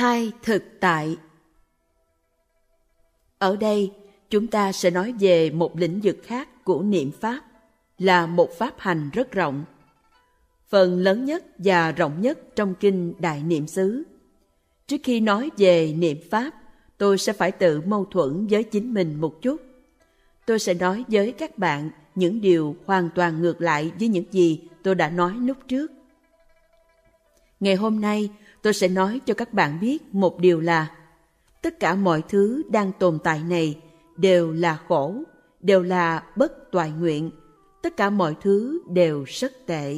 Hai thực tại. Ở đây, chúng ta sẽ nói về một lĩnh vực khác của niệm Pháp, là một pháp hành rất rộng. Phần lớn nhất và rộng nhất trong kinh Đại Niệm xứ. Trước khi nói về niệm Pháp, tôi sẽ phải tự mâu thuẫn với chính mình một chút. Tôi sẽ nói với các bạn những điều hoàn toàn ngược lại với những gì tôi đã nói lúc trước. Ngày hôm nay, tôi sẽ nói cho các bạn biết một điều là tất cả mọi thứ đang tồn tại này đều là khổ, đều là bất toại nguyện. Tất cả mọi thứ đều rất tệ.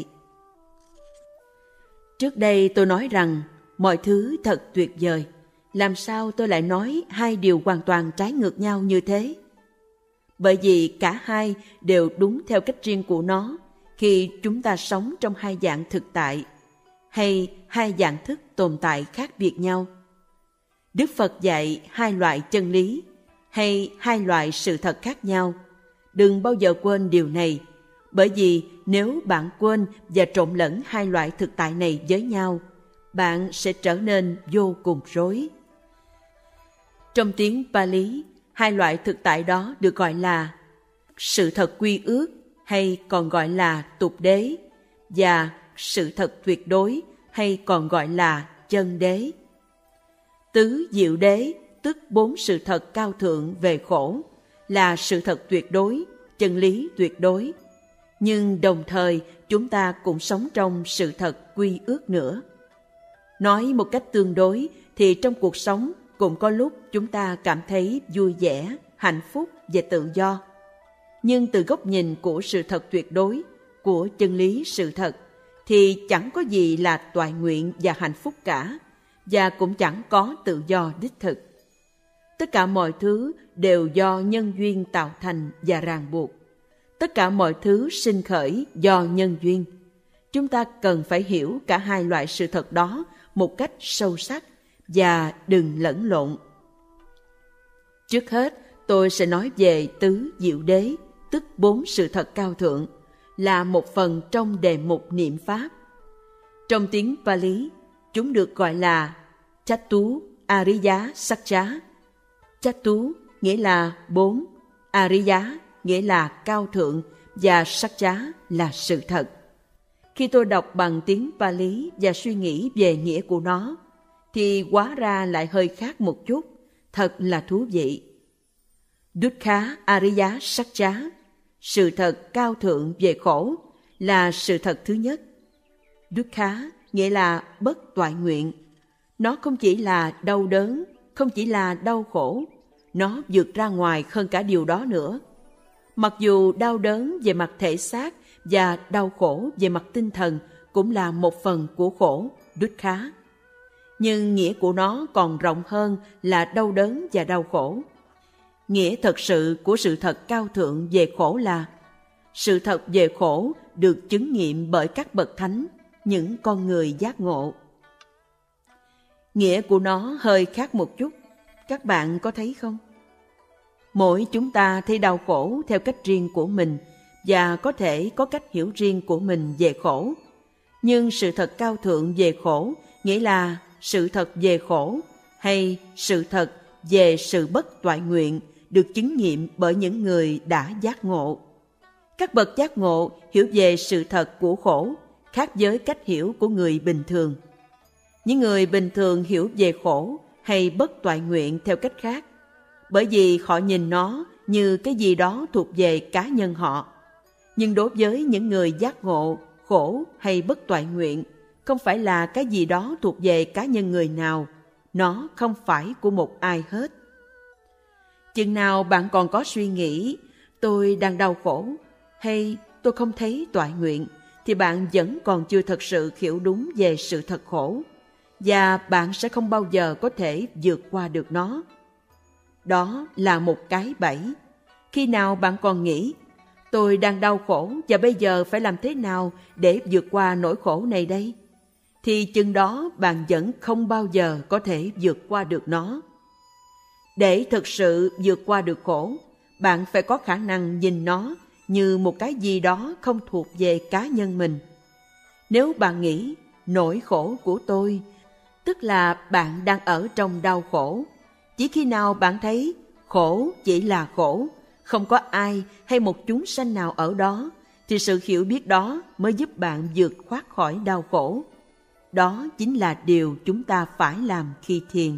Trước đây tôi nói rằng mọi thứ thật tuyệt vời. Làm sao tôi lại nói hai điều hoàn toàn trái ngược nhau như thế? Bởi vì cả hai đều đúng theo cách riêng của nó khi chúng ta sống trong hai dạng thực tại hay hai dạng thức tồn tại khác biệt nhau. Đức Phật dạy hai loại chân lý hay hai loại sự thật khác nhau. Đừng bao giờ quên điều này, bởi vì nếu bạn quên và trộn lẫn hai loại thực tại này với nhau, bạn sẽ trở nên vô cùng rối. Trong tiếng Pali, hai loại thực tại đó được gọi là sự thật quy ước hay còn gọi là tục đế và sự thật tuyệt đối hay còn gọi là chân đế. Tứ diệu đế, tức bốn sự thật cao thượng về khổ, là sự thật tuyệt đối, chân lý tuyệt đối. Nhưng đồng thời chúng ta cũng sống trong sự thật quy ước nữa. Nói một cách tương đối thì trong cuộc sống cũng có lúc chúng ta cảm thấy vui vẻ, hạnh phúc và tự do. Nhưng từ góc nhìn của sự thật tuyệt đối, của chân lý sự thật, thì chẳng có gì là toại nguyện và hạnh phúc cả, và cũng chẳng có tự do đích thực. Tất cả mọi thứ đều do nhân duyên tạo thành và ràng buộc. Tất cả mọi thứ sinh khởi do nhân duyên. Chúng ta cần phải hiểu cả hai loại sự thật đó một cách sâu sắc và đừng lẫn lộn. Trước hết, tôi sẽ nói về tứ diệu đế, tức bốn sự thật cao thượng, là một phần trong đề mục niệm Pháp. Trong tiếng Pali, chúng được gọi là Chatu Ariya Satcha. Chatu nghĩa là bốn, Ariya nghĩa là cao thượng và Satcha là sự thật. Khi tôi đọc bằng tiếng Pali và suy nghĩ về nghĩa của nó, thì hóa ra lại hơi khác một chút, thật là thú vị. Dukkha Ariya Satcha, sự thật cao thượng về khổ, là sự thật thứ nhất. Dukkha nghĩa là bất toại nguyện. Nó không chỉ là đau đớn, không chỉ là đau khổ, nó vượt ra ngoài hơn cả điều đó nữa. Mặc dù đau đớn về mặt thể xác và đau khổ về mặt tinh thần cũng là một phần của khổ, dukkha. Nhưng nghĩa của nó còn rộng hơn là đau đớn và đau khổ. Nghĩa thật sự của sự thật cao thượng về khổ là sự thật về khổ được chứng nghiệm bởi các bậc thánh, những con người giác ngộ. Nghĩa của nó hơi khác một chút, các bạn có thấy không? Mỗi chúng ta thấy đau khổ theo cách riêng của mình và có thể có cách hiểu riêng của mình về khổ. Nhưng sự thật cao thượng về khổ nghĩa là sự thật về khổ hay sự thật về sự bất toại nguyện được chứng nghiệm bởi những người đã giác ngộ. Các bậc giác ngộ hiểu về sự thật của khổ khác với cách hiểu của người bình thường. Những người bình thường hiểu về khổ hay bất toại nguyện theo cách khác, bởi vì họ nhìn nó như cái gì đó thuộc về cá nhân họ. Nhưng đối với những người giác ngộ, khổ hay bất toại nguyện không phải là cái gì đó thuộc về cá nhân người nào, nó không phải của một ai hết. Chừng nào bạn còn có suy nghĩ tôi đang đau khổ hay tôi không thấy toại nguyện, thì bạn vẫn còn chưa thật sự hiểu đúng về sự thật khổ, và bạn sẽ không bao giờ có thể vượt qua được nó. Đó là một cái bẫy. Khi nào bạn còn nghĩ tôi đang đau khổ và bây giờ phải làm thế nào để vượt qua nỗi khổ này đây, thì chừng đó bạn vẫn không bao giờ có thể vượt qua được nó. Để thực sự vượt qua được khổ, bạn phải có khả năng nhìn nó như một cái gì đó không thuộc về cá nhân mình. Nếu bạn nghĩ nỗi khổ của tôi tức là bạn đang ở trong đau khổ. Chỉ khi nào bạn thấy khổ chỉ là khổ, không có ai hay một chúng sanh nào ở đó, thì sự hiểu biết đó mới giúp bạn vượt thoát khỏi đau khổ. Đó chính là điều chúng ta phải làm khi thiền.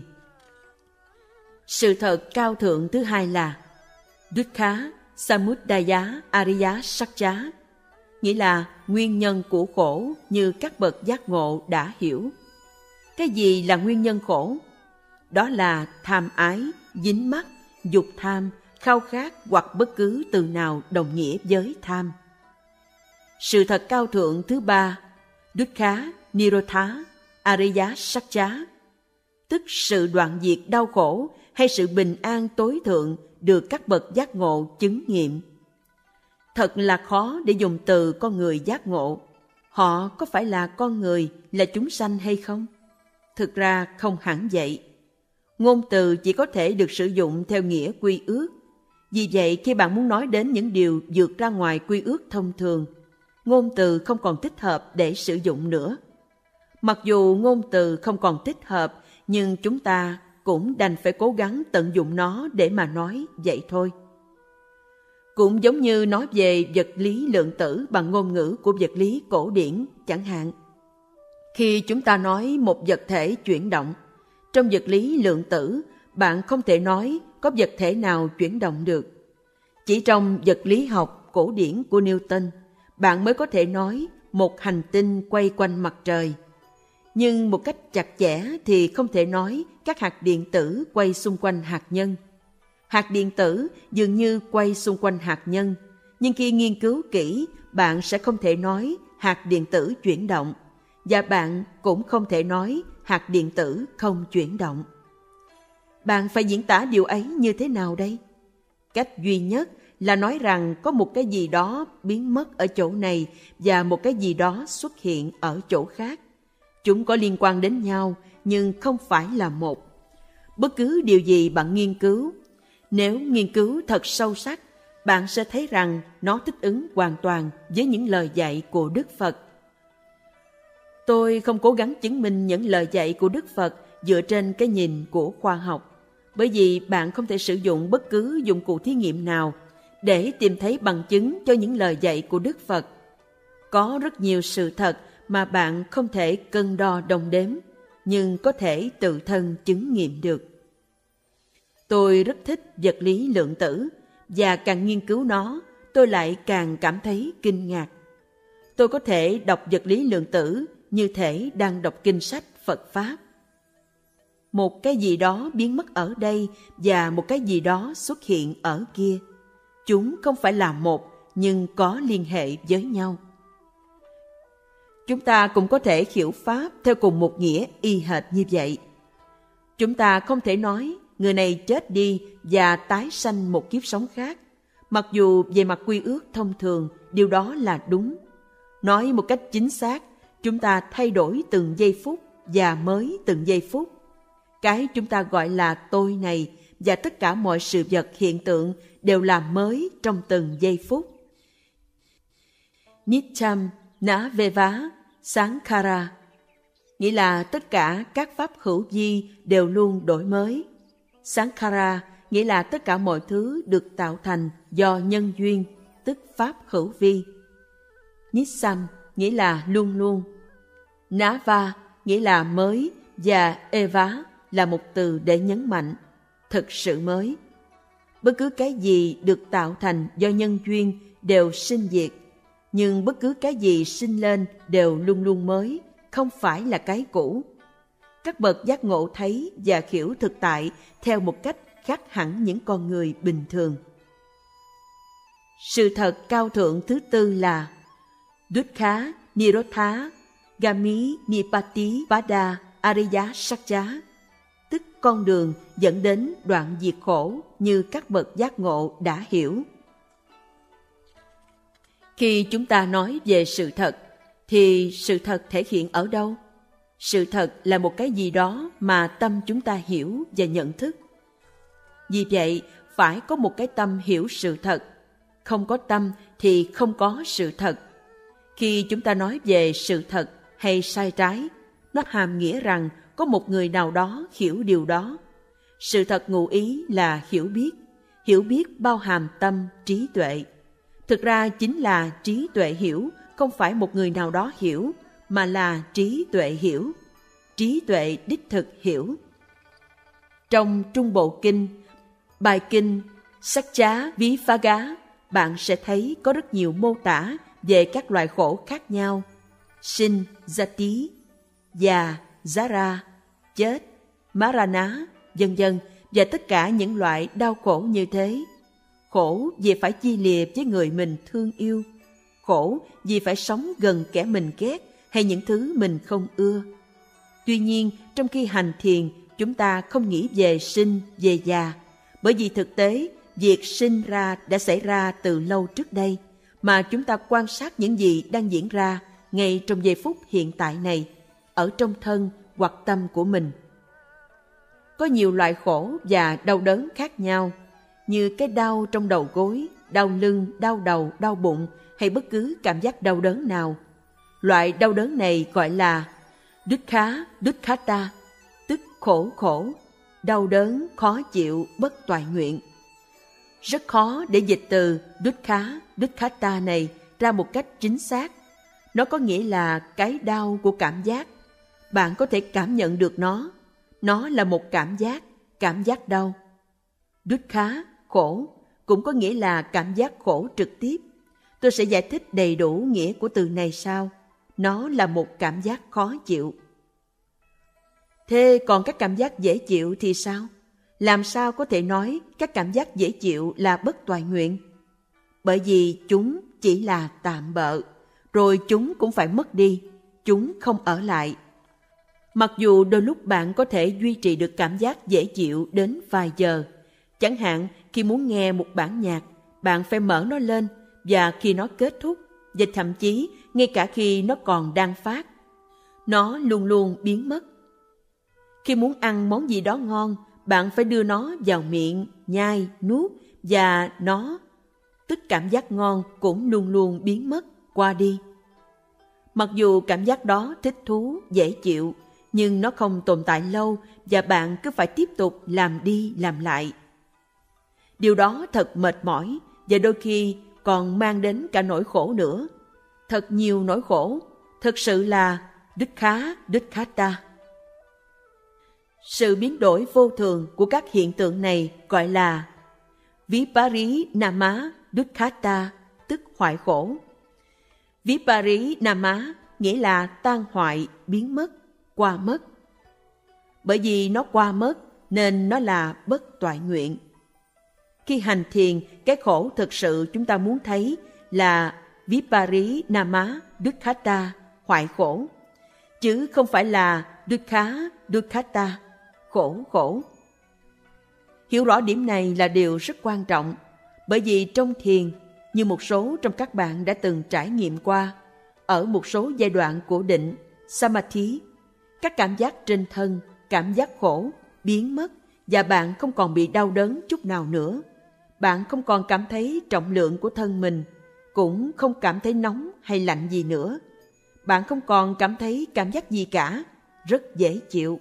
Sự thật cao thượng thứ hai là Dukkha Samudaya Ariya Satcha, nghĩa là nguyên nhân của khổ như các bậc giác ngộ đã hiểu. Cái gì là nguyên nhân khổ? Đó là tham ái, dính mắc, dục tham, khao khát hoặc bất cứ từ nào đồng nghĩa với tham. Sự thật cao thượng thứ ba, Dukkha Nirodha Ariya Satcha, tức sự đoạn diệt đau khổ hay sự bình an tối thượng được các bậc giác ngộ chứng nghiệm. Thật là khó để dùng từ con người giác ngộ. Họ có phải là con người, là chúng sanh hay không? Thực ra không hẳn vậy. Ngôn từ chỉ có thể được sử dụng theo nghĩa quy ước. Vì vậy, khi bạn muốn nói đến những điều vượt ra ngoài quy ước thông thường, ngôn từ không còn thích hợp để sử dụng nữa. Mặc dù ngôn từ không còn thích hợp, nhưng chúng ta cũng đành phải cố gắng tận dụng nó để mà nói vậy thôi. Cũng giống như nói về vật lý lượng tử bằng ngôn ngữ của vật lý cổ điển chẳng hạn. Khi chúng ta nói một vật thể chuyển động, trong vật lý lượng tử, bạn không thể nói có vật thể nào chuyển động được. Chỉ trong vật lý học cổ điển của Newton, bạn mới có thể nói một hành tinh quay quanh mặt trời. Nhưng một cách chặt chẽ thì không thể nói các hạt điện tử quay xung quanh hạt nhân. Hạt điện tử dường như quay xung quanh hạt nhân, nhưng khi nghiên cứu kỹ, bạn sẽ không thể nói hạt điện tử chuyển động, và bạn cũng không thể nói hạt điện tử không chuyển động. Bạn phải diễn tả điều ấy như thế nào đây? Cách duy nhất là nói rằng có một cái gì đó biến mất ở chỗ này và một cái gì đó xuất hiện ở chỗ khác. Chúng có liên quan đến nhau nhưng không phải là một. Bất cứ điều gì bạn nghiên cứu, nếu nghiên cứu thật sâu sắc, bạn sẽ thấy rằng nó thích ứng hoàn toàn với những lời dạy của Đức Phật. Tôi không cố gắng chứng minh những lời dạy của Đức Phật dựa trên cái nhìn của khoa học, bởi vì bạn không thể sử dụng bất cứ dụng cụ thí nghiệm nào để tìm thấy bằng chứng cho những lời dạy của Đức Phật. Có rất nhiều sự thật mà bạn không thể cân đo đong đếm, nhưng có thể tự thân chứng nghiệm được. Tôi rất thích vật lý lượng tử, và càng nghiên cứu nó, tôi lại càng cảm thấy kinh ngạc. Tôi có thể đọc vật lý lượng tử như thể đang đọc kinh sách Phật Pháp. Một cái gì đó biến mất ở đây và một cái gì đó xuất hiện ở kia. Chúng không phải là một, nhưng có liên hệ với nhau. Chúng ta cũng có thể hiểu Pháp theo cùng một nghĩa y hệt như vậy. Chúng ta không thể nói người này chết đi và tái sanh một kiếp sống khác, mặc dù về mặt quy ước thông thường điều đó là đúng. Nói một cách chính xác, chúng ta thay đổi từng giây phút và mới từng giây phút. Cái chúng ta gọi là tôi này và tất cả mọi sự vật hiện tượng đều là mới trong từng giây phút. Nityam Naveva Sankhara, nghĩa là tất cả các pháp hữu vi đều luôn đổi mới. Sankhara nghĩa là tất cả mọi thứ được tạo thành do nhân duyên, tức pháp hữu vi. Nissam nghĩa là luôn luôn. Nava nghĩa là mới, và Eva là một từ để nhấn mạnh, thực sự mới. Bất cứ cái gì được tạo thành do nhân duyên đều sinh diệt, nhưng bất cứ cái gì sinh lên đều luôn luôn mới, không phải là cái cũ. Các bậc giác ngộ thấy và hiểu thực tại theo một cách khác hẳn những con người bình thường. Sự thật cao thượng thứ tư là Dukkha Nirodha Gami Nipati Pada Ariya Satcha, tức con đường dẫn đến đoạn diệt khổ như các bậc giác ngộ đã hiểu. Khi chúng ta nói về sự thật, thì sự thật thể hiện ở đâu? Sự thật là một cái gì đó mà tâm chúng ta hiểu và nhận thức. Vì vậy, phải có một cái tâm hiểu sự thật. Không có tâm thì không có sự thật. Khi chúng ta nói về sự thật hay sai trái, nó hàm nghĩa rằng có một người nào đó hiểu điều đó. Sự thật ngụ ý là hiểu biết bao hàm tâm, trí tuệ. Thực ra chính là trí tuệ hiểu, không phải một người nào đó hiểu, mà là trí tuệ hiểu, trí tuệ đích thực hiểu. Trong Trung Bộ Kinh, bài kinh Sacchavivagga, bạn sẽ thấy có rất nhiều mô tả về các loại khổ khác nhau: sinh, jati, già, jara, chết, marana, vân vân, và tất cả những loại đau khổ như thế. Khổ vì phải chia lìa với người mình thương yêu, khổ vì phải sống gần kẻ mình ghét hay những thứ mình không ưa. Tuy nhiên, trong khi hành thiền, chúng ta không nghĩ về sinh, về già, bởi vì thực tế, việc sinh ra đã xảy ra từ lâu trước đây, mà chúng ta quan sát những gì đang diễn ra ngay trong giây phút hiện tại này, ở trong thân hoặc tâm của mình. Có nhiều loại khổ và đau đớn khác nhau, như cái đau trong đầu gối, đau lưng, đau đầu, đau bụng hay bất cứ cảm giác đau đớn nào. Loại đau đớn này gọi là dukkha, dukkhata, tức khổ, đau đớn, khó chịu, bất toại nguyện. Rất khó để dịch từ dukkha, dukkhata này ra một cách chính xác. Nó có nghĩa là cái đau của cảm giác. Bạn có thể cảm nhận được nó. Nó là một cảm giác đau. Dukkha, khổ, cũng có nghĩa là cảm giác khổ trực tiếp. Tôi sẽ giải thích đầy đủ nghĩa của từ này sau. Nó là một cảm giác khó chịu. Thế còn các cảm giác dễ chịu thì sao? Làm sao có thể nói các cảm giác dễ chịu là bất toại nguyện? Bởi vì chúng chỉ là tạm bợ, rồi chúng cũng phải mất đi, chúng không ở lại. Mặc dù đôi lúc bạn có thể duy trì được cảm giác dễ chịu đến vài giờ. Chẳng hạn khi muốn nghe một bản nhạc, bạn phải mở nó lên, và khi nó kết thúc, và thậm chí ngay cả khi nó còn đang phát, nó luôn luôn biến mất. Khi muốn ăn món gì đó ngon, bạn phải đưa nó vào miệng, nhai, nuốt, và nó, tức cảm giác ngon, cũng luôn luôn biến mất, qua đi. Mặc dù cảm giác đó thích thú, dễ chịu, nhưng nó không tồn tại lâu và bạn cứ phải tiếp tục làm đi làm lại. Điều đó thật mệt mỏi và đôi khi còn mang đến cả nỗi khổ nữa. Thật nhiều nỗi khổ, thực sự là dukkha, dukkhata. Sự biến đổi vô thường của các hiện tượng này gọi là viparinama dukkhata, tức hoại khổ. Viparinama nghĩa là tan hoại, biến mất, qua mất. Bởi vì nó qua mất nên nó là bất toại nguyện. Khi hành thiền, cái khổ thực sự chúng ta muốn thấy là viparinama dukkhata, hoại khổ, chứ không phải là dukkha, dukkhata, khổ. Hiểu rõ điểm này là điều rất quan trọng, bởi vì trong thiền, như một số trong các bạn đã từng trải nghiệm qua, ở một số giai đoạn của định, samadhi, các cảm giác trên thân, cảm giác khổ, biến mất và bạn không còn bị đau đớn chút nào nữa. Bạn không còn cảm thấy trọng lượng của thân mình, cũng không cảm thấy nóng hay lạnh gì nữa. Bạn không còn cảm thấy cảm giác gì cả, rất dễ chịu.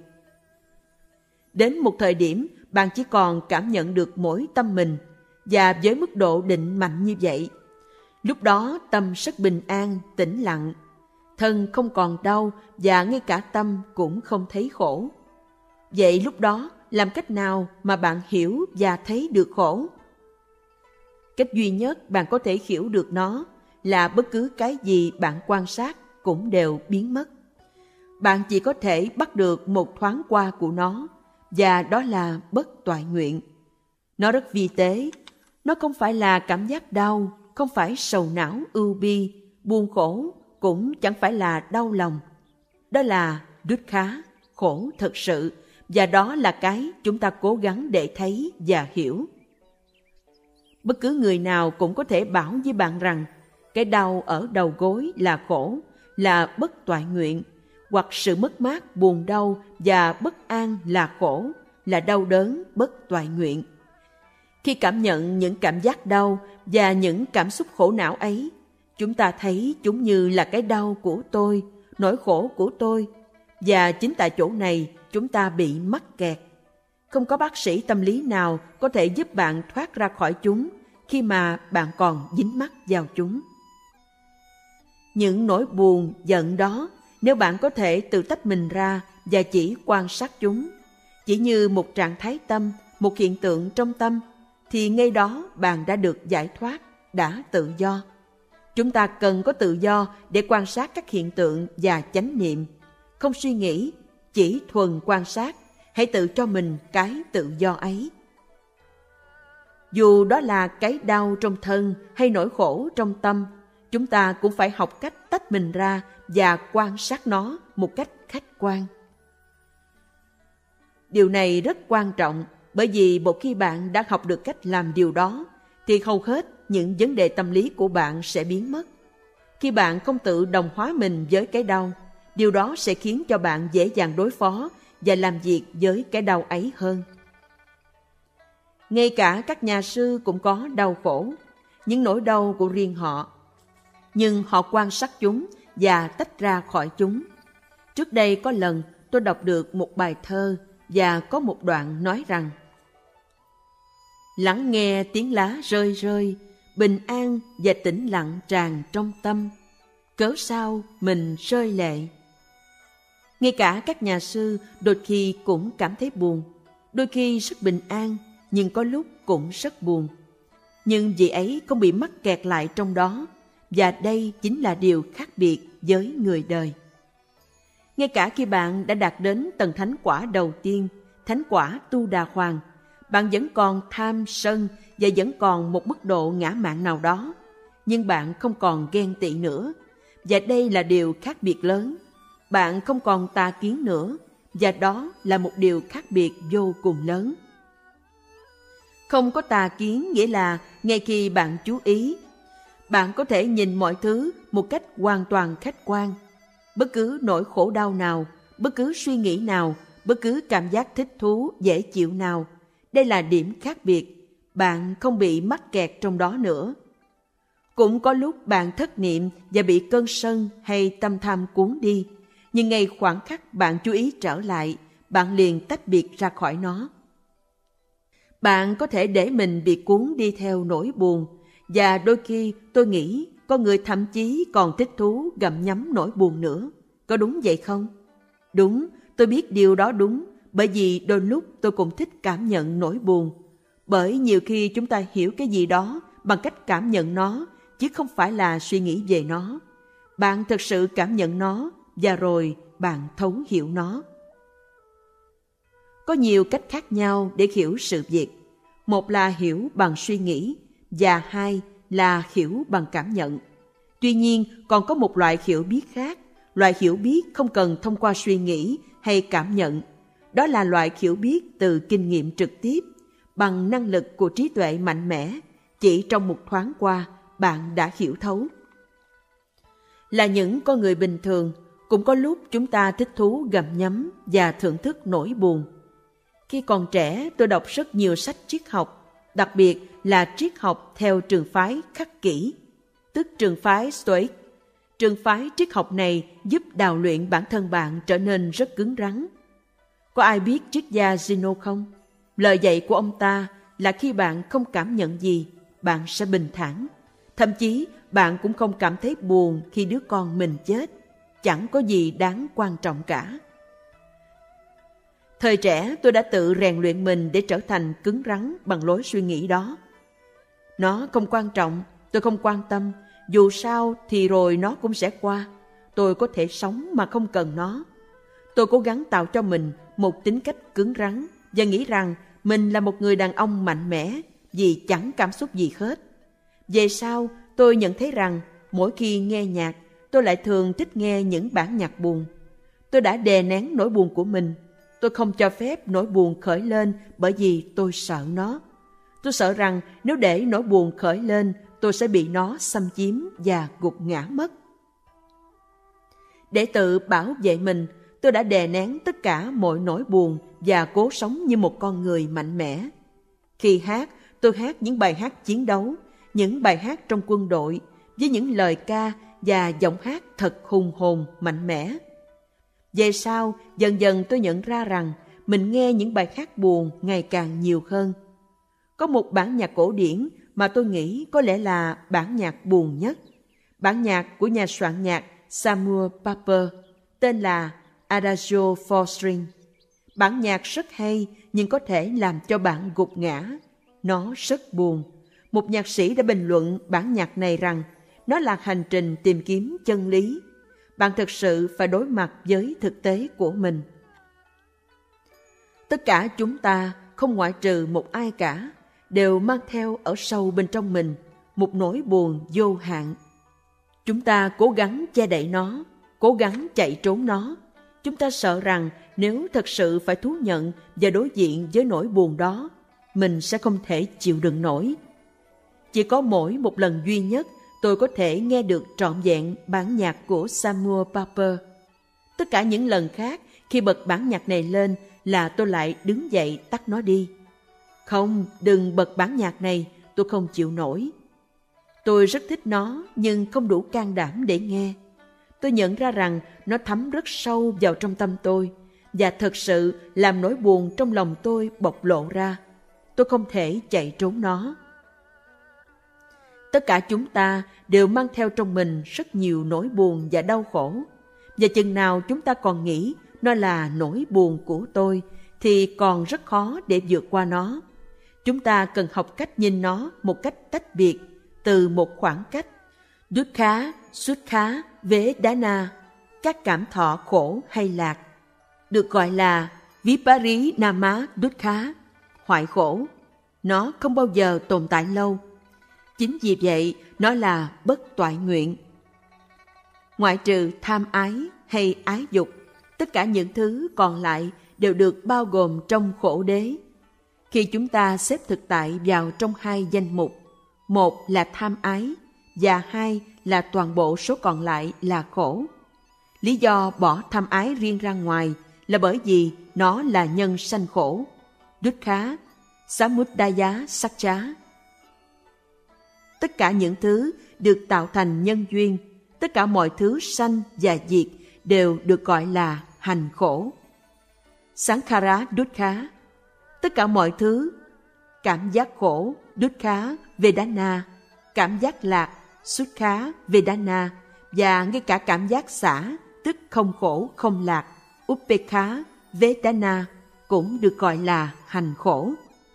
Đến một thời điểm, bạn chỉ còn cảm nhận được mỗi tâm mình, và với mức độ định mạnh như vậy, lúc đó tâm rất bình an, tĩnh lặng, thân không còn đau và ngay cả tâm cũng không thấy khổ. Vậy lúc đó, làm cách nào mà bạn hiểu và thấy được khổ? Cách duy nhất bạn có thể hiểu được nó là bất cứ cái gì bạn quan sát cũng đều biến mất. Bạn chỉ có thể bắt được một thoáng qua của nó, và đó là bất toại nguyện. Nó rất vi tế. Nó không phải là cảm giác đau, không phải sầu não, ưu bi, buồn khổ, cũng chẳng phải là đau lòng. Đó là dukkha, khổ thật sự, và đó là cái chúng ta cố gắng để thấy và hiểu. Bất cứ người nào cũng có thể bảo với bạn rằng cái đau ở đầu gối là khổ, là bất toại nguyện, hoặc sự mất mát, buồn đau và bất an là khổ, là đau đớn, bất toại nguyện. Khi cảm nhận những cảm giác đau và những cảm xúc khổ não ấy, chúng ta thấy chúng như là cái đau của tôi, nỗi khổ của tôi, Và chính tại chỗ này chúng ta bị mắc kẹt. Không có bác sĩ tâm lý nào có thể giúp bạn thoát ra khỏi chúng khi mà bạn còn dính mắc vào chúng. Những nỗi buồn, giận đó, nếu bạn có thể tự tách mình ra và chỉ quan sát chúng, chỉ như một trạng thái tâm, một hiện tượng trong tâm, thì ngay đó bạn đã được giải thoát, đã tự do. Chúng ta cần có tự do để quan sát các hiện tượng và chánh niệm, không suy nghĩ, chỉ thuần quan sát. Hãy tự cho mình cái tự do ấy. Dù đó là cái đau trong thân hay nỗi khổ trong tâm, chúng ta cũng phải học cách tách mình ra và quan sát nó một cách khách quan. Điều này rất quan trọng, bởi vì một khi bạn đã học được cách làm điều đó, thì hầu hết những vấn đề tâm lý của bạn sẽ biến mất. Khi bạn không tự đồng hóa mình với cái đau, điều đó sẽ khiến cho bạn dễ dàng đối phó và làm việc với cái đau ấy hơn. Ngay cả các nhà sư cũng có đau khổ, những nỗi đau của riêng họ. Nhưng họ quan sát chúng và tách ra khỏi chúng. Trước đây có lần tôi đọc được một bài thơ và có một đoạn nói rằng: lắng nghe tiếng lá rơi rơi, bình an và tĩnh lặng tràn trong tâm, cớ sao mình rơi lệ. Ngay cả các nhà sư đôi khi cũng cảm thấy buồn, đôi khi rất bình an, nhưng có lúc cũng rất buồn. Nhưng vị ấy không bị mắc kẹt lại trong đó, và đây chính là điều khác biệt với người đời. Ngay cả khi bạn đã đạt đến tầng thánh quả đầu tiên, thánh quả Tu Đà Hoàng, bạn vẫn còn tham sân và vẫn còn một mức độ ngã mạn nào đó, nhưng bạn không còn ghen tị nữa, và đây là điều khác biệt lớn. Bạn không còn tà kiến nữa, và đó là một điều khác biệt vô cùng lớn. Không có tà kiến nghĩa là ngay khi bạn chú ý, bạn có thể nhìn mọi thứ một cách hoàn toàn khách quan. Bất cứ nỗi khổ đau nào, bất cứ suy nghĩ nào, bất cứ cảm giác thích thú, dễ chịu nào, đây là điểm khác biệt. Bạn không bị mắc kẹt trong đó nữa. Cũng có lúc bạn thất niệm và bị cơn sân hay tâm tham cuốn đi, nhưng ngay khoảnh khắc bạn chú ý trở lại, bạn liền tách biệt ra khỏi nó. Bạn có thể để mình bị cuốn đi theo nỗi buồn, và đôi khi tôi nghĩ có người thậm chí còn thích thú gặm nhấm nỗi buồn nữa. Có đúng vậy không? Đúng, tôi biết điều đó đúng, bởi vì đôi lúc tôi cũng thích cảm nhận nỗi buồn. Bởi nhiều khi chúng ta hiểu cái gì đó bằng cách cảm nhận nó, chứ không phải là suy nghĩ về nó. Bạn thực sự cảm nhận nó, và rồi bạn thấu hiểu nó. Có nhiều cách khác nhau để hiểu sự việc. Một là hiểu bằng suy nghĩ, và hai là hiểu bằng cảm nhận. Tuy nhiên, còn có một loại hiểu biết khác, loại hiểu biết không cần thông qua suy nghĩ hay cảm nhận. Đó là loại hiểu biết từ kinh nghiệm trực tiếp, bằng năng lực của trí tuệ mạnh mẽ. Chỉ trong một thoáng qua, bạn đã hiểu thấu. Là những con người bình thường, cũng có lúc chúng ta thích thú gặm nhấm và thưởng thức nỗi buồn. Khi còn trẻ, tôi đọc rất nhiều sách triết học, đặc biệt là triết học theo trường phái khắc kỷ, tức trường phái Stoic. Trường phái triết học này giúp đào luyện bản thân bạn trở nên rất cứng rắn. Có ai biết triết gia Zeno không? Lời dạy của ông ta là khi bạn không cảm nhận gì, bạn sẽ bình thản. Thậm chí bạn cũng không cảm thấy buồn khi đứa con mình chết. Chẳng có gì đáng quan trọng cả. Thời trẻ tôi đã tự rèn luyện mình để trở thành cứng rắn bằng lối suy nghĩ đó. Nó không quan trọng, tôi không quan tâm, dù sao thì rồi nó cũng sẽ qua. Tôi có thể sống mà không cần nó. Tôi cố gắng tạo cho mình một tính cách cứng rắn và nghĩ rằng mình là một người đàn ông mạnh mẽ vì chẳng cảm xúc gì hết. Về sau, tôi nhận thấy rằng mỗi khi nghe nhạc, tôi lại thường thích nghe những bản nhạc buồn. Tôi đã đè nén nỗi buồn của mình. Tôi không cho phép nỗi buồn khởi lên bởi vì tôi sợ nó. Tôi sợ rằng nếu để nỗi buồn khởi lên, tôi sẽ bị nó xâm chiếm và gục ngã mất. Để tự bảo vệ mình, tôi đã đè nén tất cả mọi nỗi buồn và cố sống như một con người mạnh mẽ. Khi hát, tôi hát những bài hát chiến đấu, những bài hát trong quân đội, với những lời ca và giọng hát thật hùng hồn, mạnh mẽ. Về sau, dần dần tôi nhận ra rằng mình nghe những bài hát buồn ngày càng nhiều hơn. Có một bản nhạc cổ điển mà tôi nghĩ có lẽ là bản nhạc buồn nhất. Bản nhạc của nhà soạn nhạc Samuel Pepper tên là Adagio for String. Bản nhạc rất hay nhưng có thể làm cho bạn gục ngã. Nó rất buồn. Một nhạc sĩ đã bình luận bản nhạc này rằng nó là hành trình tìm kiếm chân lý. Bạn thực sự phải đối mặt với thực tế của mình. Tất cả chúng ta, không ngoại trừ một ai cả, đều mang theo ở sâu bên trong mình một nỗi buồn vô hạn. Chúng ta cố gắng che đậy nó, cố gắng chạy trốn nó. Chúng ta sợ rằng nếu thật sự phải thú nhận và đối diện với nỗi buồn đó, mình sẽ không thể chịu đựng nổi. Chỉ có mỗi một lần duy nhất tôi có thể nghe được trọn vẹn bản nhạc của Samuel Pepper. Tất cả những lần khác, khi bật bản nhạc này lên là tôi lại đứng dậy tắt nó đi. Không, đừng bật bản nhạc này, tôi không chịu nổi. Tôi rất thích nó nhưng không đủ can đảm để nghe. Tôi nhận ra rằng nó thấm rất sâu vào trong tâm tôi và thật sự làm nỗi buồn trong lòng tôi bộc lộ ra. Tôi không thể chạy trốn nó. Tất cả chúng ta đều mang theo trong mình rất nhiều nỗi buồn và đau khổ. Và chừng nào chúng ta còn nghĩ nó là nỗi buồn của tôi thì còn rất khó để vượt qua nó. Chúng ta cần học cách nhìn nó một cách tách biệt từ một khoảng cách. Dukkha, Sukha, Vedana, các cảm thọ khổ hay lạc, được gọi là Viparinama Dukkha, hoại khổ. Nó không bao giờ tồn tại lâu. Chính vì vậy, nó là bất toại nguyện. Ngoại trừ tham ái hay ái dục, tất cả những thứ còn lại đều được bao gồm trong khổ đế. Khi chúng ta xếp thực tại vào trong hai danh mục, một là tham ái và hai là toàn bộ số còn lại là khổ. Lý do bỏ tham ái riêng ra ngoài là bởi vì nó là nhân sanh khổ. Dukkha, Samudaya Sacca. Tất cả những thứ được tạo thành nhân duyên, tất cả mọi thứ sanh và diệt đều được gọi là hành khổ. Sankhara Dukkha. Tất cả mọi thứ, cảm giác khổ, Dukkha Vedana, cảm giác lạc, Sukha Vedana, và ngay cả cảm giác xả, tức không khổ, không lạc, Upekkha Vedana, cũng được gọi là hành khổ.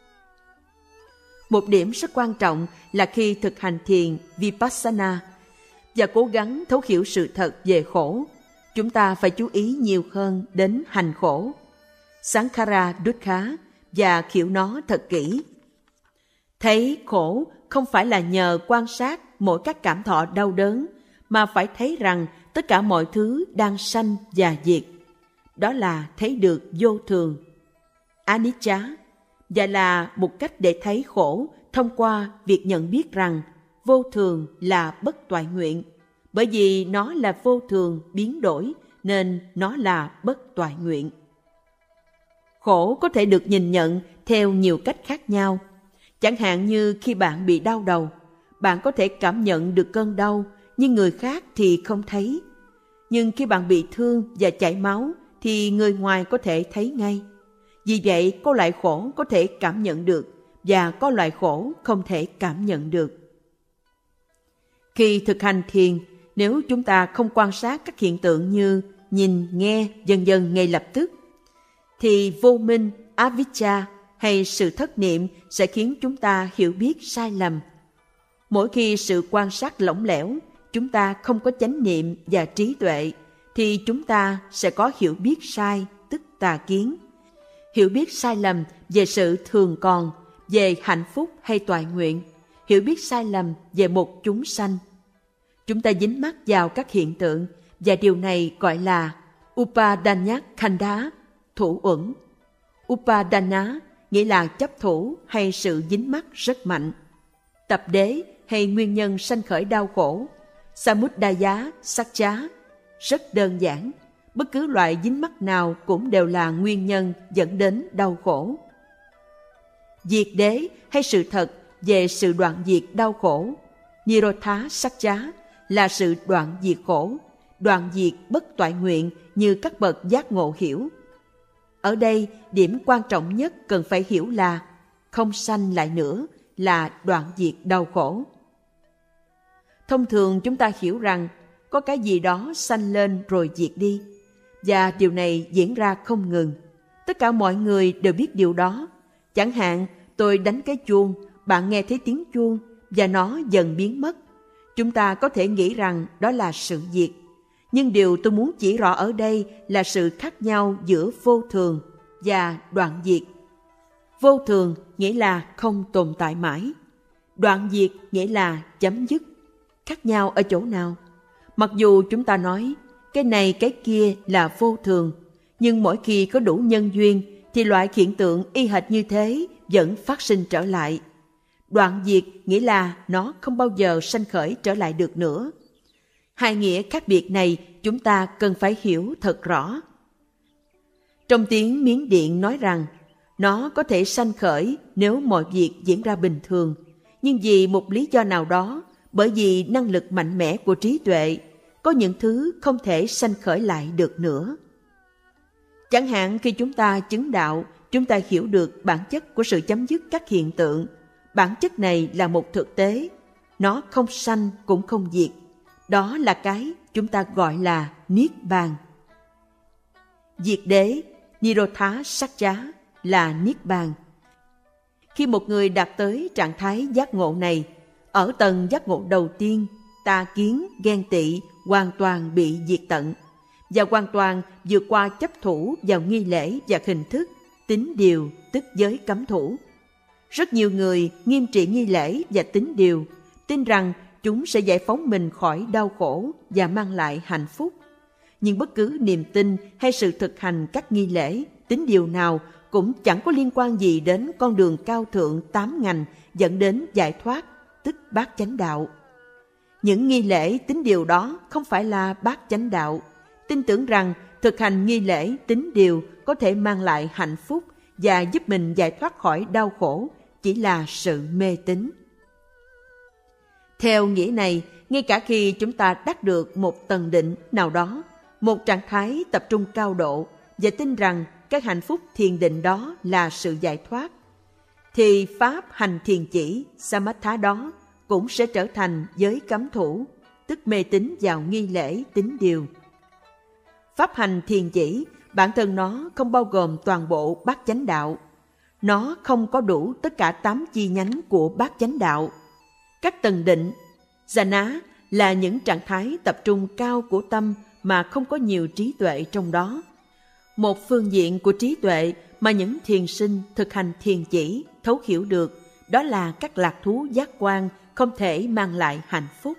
Một điểm rất quan trọng là khi thực hành thiền Vipassana và cố gắng thấu hiểu sự thật về khổ, chúng ta phải chú ý nhiều hơn đến hành khổ, Sankhara Dukkha, và hiểu nó thật kỹ. Thấy khổ không phải là nhờ quan sát mỗi các cảm thọ đau đớn, mà phải thấy rằng tất cả mọi thứ đang sanh và diệt. Đó là thấy được vô thường, anicca, và là một cách để thấy khổ thông qua việc nhận biết rằng vô thường là bất toại nguyện. Bởi vì nó là vô thường biến đổi nên nó là bất toại nguyện. Khổ có thể được nhìn nhận theo nhiều cách khác nhau. Chẳng hạn như khi bạn bị đau đầu, bạn có thể cảm nhận được cơn đau, nhưng người khác thì không thấy. Nhưng khi bạn bị thương và chảy máu thì người ngoài có thể thấy ngay. Vì vậy, có loại khổ có thể cảm nhận được và có loại khổ không thể cảm nhận được. Khi thực hành thiền, nếu chúng ta không quan sát các hiện tượng như nhìn, nghe, vân vân ngay lập tức, thì vô minh, avijja hay sự thất niệm sẽ khiến chúng ta hiểu biết sai lầm. Mỗi khi sự quan sát lỏng lẻo, chúng ta không có chánh niệm và trí tuệ, thì chúng ta sẽ có hiểu biết sai, tức tà kiến. Hiểu biết sai lầm về sự thường còn, về hạnh phúc hay toại nguyện, hiểu biết sai lầm về một chúng sanh. Chúng ta dính mắc vào các hiện tượng, và điều này gọi là upadanyakkhanda, thủ uẩn. Upadana nghĩa là chấp thủ hay sự dính mắc rất mạnh. Tập đế hay nguyên nhân sanh khởi đau khổ, samudaya sacca, rất đơn giản. Bất cứ loại dính mắc nào cũng đều là nguyên nhân dẫn đến đau khổ. Diệt đế hay sự thật về sự đoạn diệt đau khổ, nirodha sacca, là sự đoạn diệt khổ, đoạn diệt bất toại nguyện như các bậc giác ngộ hiểu. Ở đây, điểm quan trọng nhất cần phải hiểu là không sanh lại nữa, là đoạn diệt đau khổ. Thông thường chúng ta hiểu rằng có cái gì đó sanh lên rồi diệt đi, và điều này diễn ra không ngừng. Tất cả mọi người đều biết điều đó. Chẳng hạn, tôi đánh cái chuông, bạn nghe thấy tiếng chuông và nó dần biến mất. Chúng ta có thể nghĩ rằng đó là sự diệt. Nhưng điều tôi muốn chỉ rõ ở đây là sự khác nhau giữa vô thường và đoạn diệt. Vô thường nghĩa là không tồn tại mãi. Đoạn diệt nghĩa là chấm dứt. Khác nhau ở chỗ nào? Mặc dù chúng ta nói cái này cái kia là vô thường, nhưng mỗi khi có đủ nhân duyên thì loại hiện tượng y hệt như thế vẫn phát sinh trở lại. Đoạn diệt nghĩa là nó không bao giờ sanh khởi trở lại được nữa. Hai nghĩa khác biệt này chúng ta cần phải hiểu thật rõ. Trong tiếng Miến Điện nói rằng nó có thể sanh khởi nếu mọi việc diễn ra bình thường, nhưng vì một lý do nào đó, bởi vì năng lực mạnh mẽ của trí tuệ, có những thứ không thể sanh khởi lại được nữa. Chẳng hạn khi chúng ta chứng đạo, chúng ta hiểu được bản chất của sự chấm dứt các hiện tượng. Bản chất này là một thực tế, nó không sanh cũng không diệt. Đó là cái chúng ta gọi là Niết Bàn. Diệt đế, Nirodha Satcha là Niết Bàn. Khi một người đạt tới trạng thái giác ngộ này, ở tầng giác ngộ đầu tiên, tà kiến, ghen tị hoàn toàn bị diệt tận, và hoàn toàn vượt qua chấp thủ vào nghi lễ và hình thức, tín điều tức giới cấm thủ. Rất nhiều người nghiêm trị nghi lễ và tín điều, tin rằng chúng sẽ giải phóng mình khỏi đau khổ và mang lại hạnh phúc. Nhưng bất cứ niềm tin hay sự thực hành các nghi lễ, tín điều nào cũng chẳng có liên quan gì đến con đường cao thượng 8 ngành dẫn đến giải thoát, tức bát chánh đạo. Những nghi lễ, tín điều đó không phải là bát chánh đạo. Tin tưởng rằng thực hành nghi lễ, tín điều có thể mang lại hạnh phúc và giúp mình giải thoát khỏi đau khổ chỉ là sự mê tín. Theo nghĩa này, ngay cả khi chúng ta đắc được một tầng định nào đó, một trạng thái tập trung cao độ và tin rằng các hạnh phúc thiền định đó là sự giải thoát, thì pháp hành thiền chỉ, samatha đó cũng sẽ trở thành giới cấm thủ, tức mê tín vào nghi lễ, tín điều. Pháp hành thiền chỉ, bản thân nó không bao gồm toàn bộ bát chánh đạo. Nó không có đủ tất cả 8 chi nhánh của bát chánh đạo. Các tầng định, jhana là những trạng thái tập trung cao của tâm mà không có nhiều trí tuệ trong đó. Một phương diện của trí tuệ mà những thiền sinh thực hành thiền chỉ thấu hiểu được, đó là các lạc thú giác quan không thể mang lại hạnh phúc.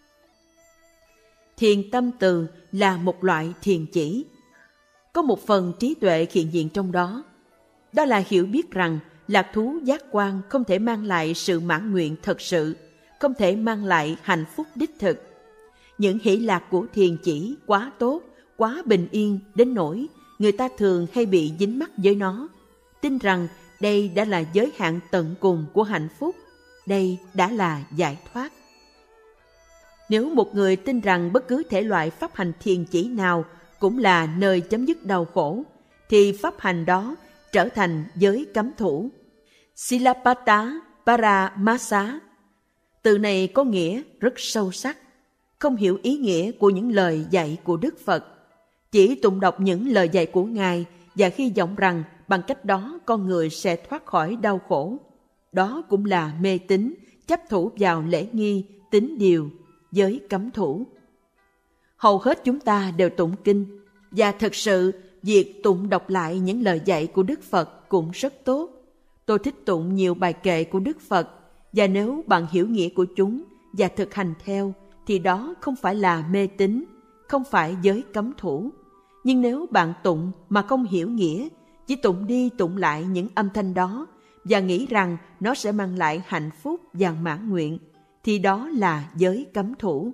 Thiền tâm từ là một loại thiền chỉ. Có một phần trí tuệ hiện diện trong đó. Đó là hiểu biết rằng lạc thú giác quan không thể mang lại sự mãn nguyện thật sự, không thể mang lại hạnh phúc đích thực. Những hỷ lạc của thiền chỉ quá tốt, quá bình yên đến nỗi người ta thường hay bị dính mắc với nó, tin rằng đây đã là giới hạn tận cùng của hạnh phúc, đây đã là giải thoát. Nếu một người tin rằng bất cứ thể loại pháp hành thiền chỉ nào cũng là nơi chấm dứt đau khổ, thì pháp hành đó trở thành giới cấm thủ. Silapata Paramasa. Từ này có nghĩa rất sâu sắc, không hiểu ý nghĩa của những lời dạy của Đức Phật. Chỉ tụng đọc những lời dạy của Ngài và hy vọng rằng bằng cách đó con người sẽ thoát khỏi đau khổ. Đó cũng là mê tín, chấp thủ vào lễ nghi, tín điều, giới cấm thủ. Hầu hết chúng ta đều tụng kinh, và thật sự việc tụng đọc lại những lời dạy của Đức Phật cũng rất tốt. Tôi thích tụng nhiều bài kệ của Đức Phật, và nếu bạn hiểu nghĩa của chúng và thực hành theo, thì đó không phải là mê tín, không phải giới cấm thủ. Nhưng nếu bạn tụng mà không hiểu nghĩa, chỉ tụng đi tụng lại những âm thanh đó và nghĩ rằng nó sẽ mang lại hạnh phúc và mãn nguyện, thì đó là giới cấm thủ.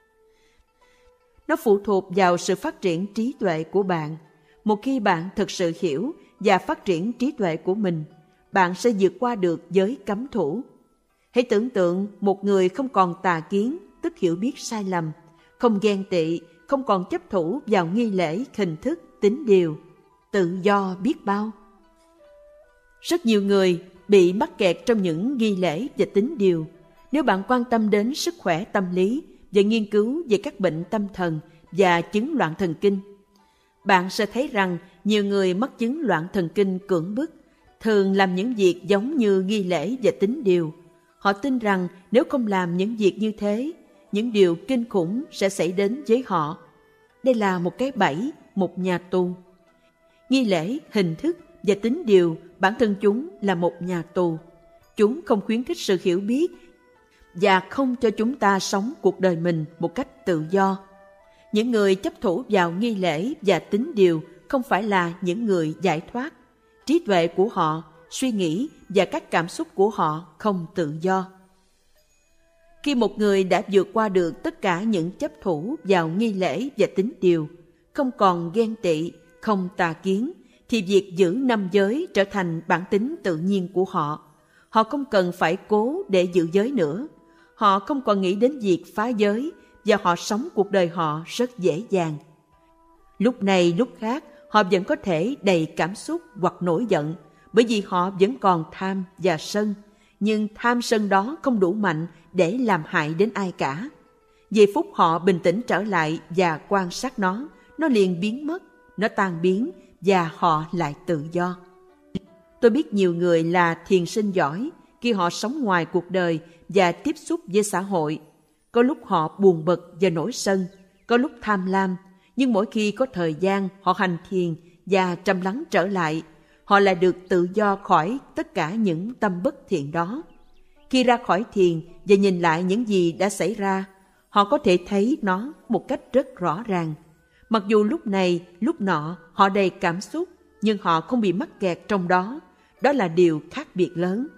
Nó phụ thuộc vào sự phát triển trí tuệ của bạn. Một khi bạn thực sự hiểu và phát triển trí tuệ của mình, bạn sẽ vượt qua được giới cấm thủ. Hãy tưởng tượng một người không còn tà kiến, tức hiểu biết sai lầm, không ghen tị, không còn chấp thủ vào nghi lễ, hình thức, tín điều, tự do biết bao. Rất nhiều người bị mắc kẹt trong những nghi lễ và tín điều. Nếu bạn quan tâm đến sức khỏe tâm lý và nghiên cứu về các bệnh tâm thần và chứng loạn thần kinh, bạn sẽ thấy rằng nhiều người mắc chứng loạn thần kinh cưỡng bức thường làm những việc giống như nghi lễ và tín điều. Họ tin rằng nếu không làm những việc như thế, những điều kinh khủng sẽ xảy đến với họ. Đây là một cái bẫy, một nhà tù. Nghi lễ, hình thức và tín điều bản thân chúng là một nhà tù. Chúng không khuyến khích sự hiểu biết và không cho chúng ta sống cuộc đời mình một cách tự do. Những người chấp thủ vào nghi lễ và tín điều không phải là những người giải thoát. Trí tuệ của họ, suy nghĩ và các cảm xúc của họ không tự do. Khi một người đã vượt qua được tất cả những chấp thủ vào nghi lễ và tín điều, không còn ghen tị, không tà kiến, thì việc giữ năm giới trở thành bản tính tự nhiên của họ. Họ không cần phải cố để giữ giới nữa. Họ không còn nghĩ đến việc phá giới và họ sống cuộc đời họ rất dễ dàng. Lúc này lúc khác, họ vẫn có thể đầy cảm xúc hoặc nổi giận, bởi vì họ vẫn còn tham và sân. Nhưng tham sân đó không đủ mạnh để làm hại đến ai cả. Giây phút họ bình tĩnh trở lại và quan sát nó liền biến mất, nó tan biến và họ lại tự do. Tôi biết nhiều người là thiền sinh giỏi khi họ sống ngoài cuộc đời và tiếp xúc với xã hội. Có lúc họ buồn bực và nổi sân, có lúc tham lam, nhưng mỗi khi có thời gian họ hành thiền và trầm lắng trở lại, họ lại được tự do khỏi tất cả những tâm bất thiện đó. Khi ra khỏi thiền và nhìn lại những gì đã xảy ra, họ có thể thấy nó một cách rất rõ ràng. Mặc dù lúc này, lúc nọ họ đầy cảm xúc, nhưng họ không bị mắc kẹt trong đó. Đó là điều khác biệt lớn.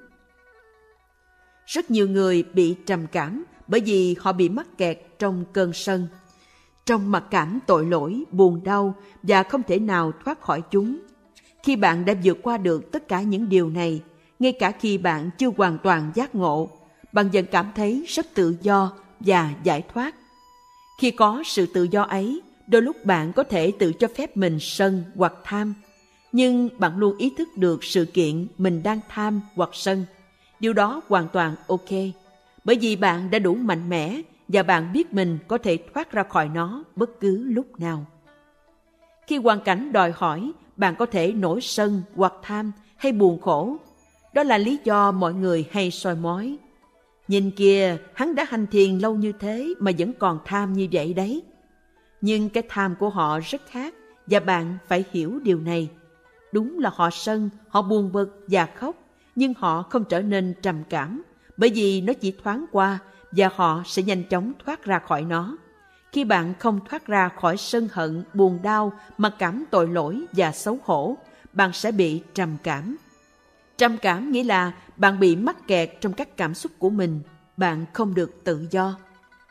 Rất nhiều người bị trầm cảm bởi vì họ bị mắc kẹt trong cơn sân, trong mặc cảm tội lỗi, buồn đau và không thể nào thoát khỏi chúng. Khi bạn đã vượt qua được tất cả những điều này, ngay cả khi bạn chưa hoàn toàn giác ngộ, bạn vẫn cảm thấy rất tự do và giải thoát. Khi có sự tự do ấy, đôi lúc bạn có thể tự cho phép mình sân hoặc tham, nhưng bạn luôn ý thức được sự kiện mình đang tham hoặc sân. Điều đó hoàn toàn ok, bởi vì bạn đã đủ mạnh mẽ và bạn biết mình có thể thoát ra khỏi nó bất cứ lúc nào. Khi hoàn cảnh đòi hỏi, bạn có thể nổi sân hoặc tham hay buồn khổ. Đó là lý do mọi người hay soi mói. Nhìn kìa, hắn đã hành thiền lâu như thế mà vẫn còn tham như vậy đấy. Nhưng cái tham của họ rất khác và bạn phải hiểu điều này. Đúng là họ sân, họ buồn bực và khóc, nhưng họ không trở nên trầm cảm, bởi vì nó chỉ thoáng qua và họ sẽ nhanh chóng thoát ra khỏi nó. Khi bạn không thoát ra khỏi sân hận, buồn đau, mặc cảm tội lỗi và xấu hổ, bạn sẽ bị trầm cảm. Trầm cảm nghĩa là bạn bị mắc kẹt trong các cảm xúc của mình, bạn không được tự do.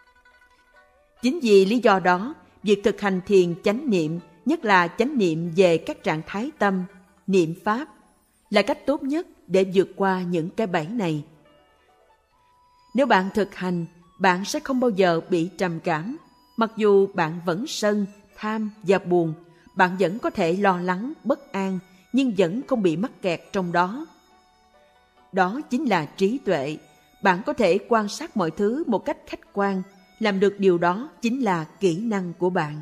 Chính vì lý do đó, việc thực hành thiền chánh niệm, nhất là chánh niệm về các trạng thái tâm, niệm pháp, là cách tốt nhất để vượt qua những cái bẫy này. Nếu bạn thực hành, bạn sẽ không bao giờ bị trầm cảm. Mặc dù bạn vẫn sân, tham và buồn, bạn vẫn có thể lo lắng, bất an, nhưng vẫn không bị mắc kẹt trong đó. Đó chính là trí tuệ. Bạn có thể quan sát mọi thứ một cách khách quan. Làm được điều đó chính là kỹ năng của bạn.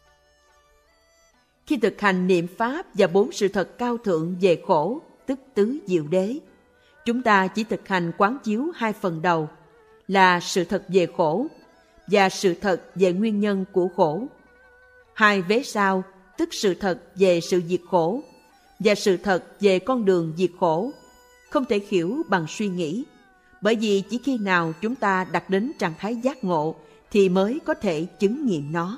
Khi thực hành niệm pháp và 4 sự thật cao thượng về khổ, tức tứ diệu đế, chúng ta chỉ thực hành quán chiếu 2 phần đầu là sự thật về khổ và sự thật về nguyên nhân của khổ. 2 vế sau, tức sự thật về sự diệt khổ và sự thật về con đường diệt khổ, không thể hiểu bằng suy nghĩ, bởi vì chỉ khi nào chúng ta đạt đến trạng thái giác ngộ thì mới có thể chứng nghiệm nó.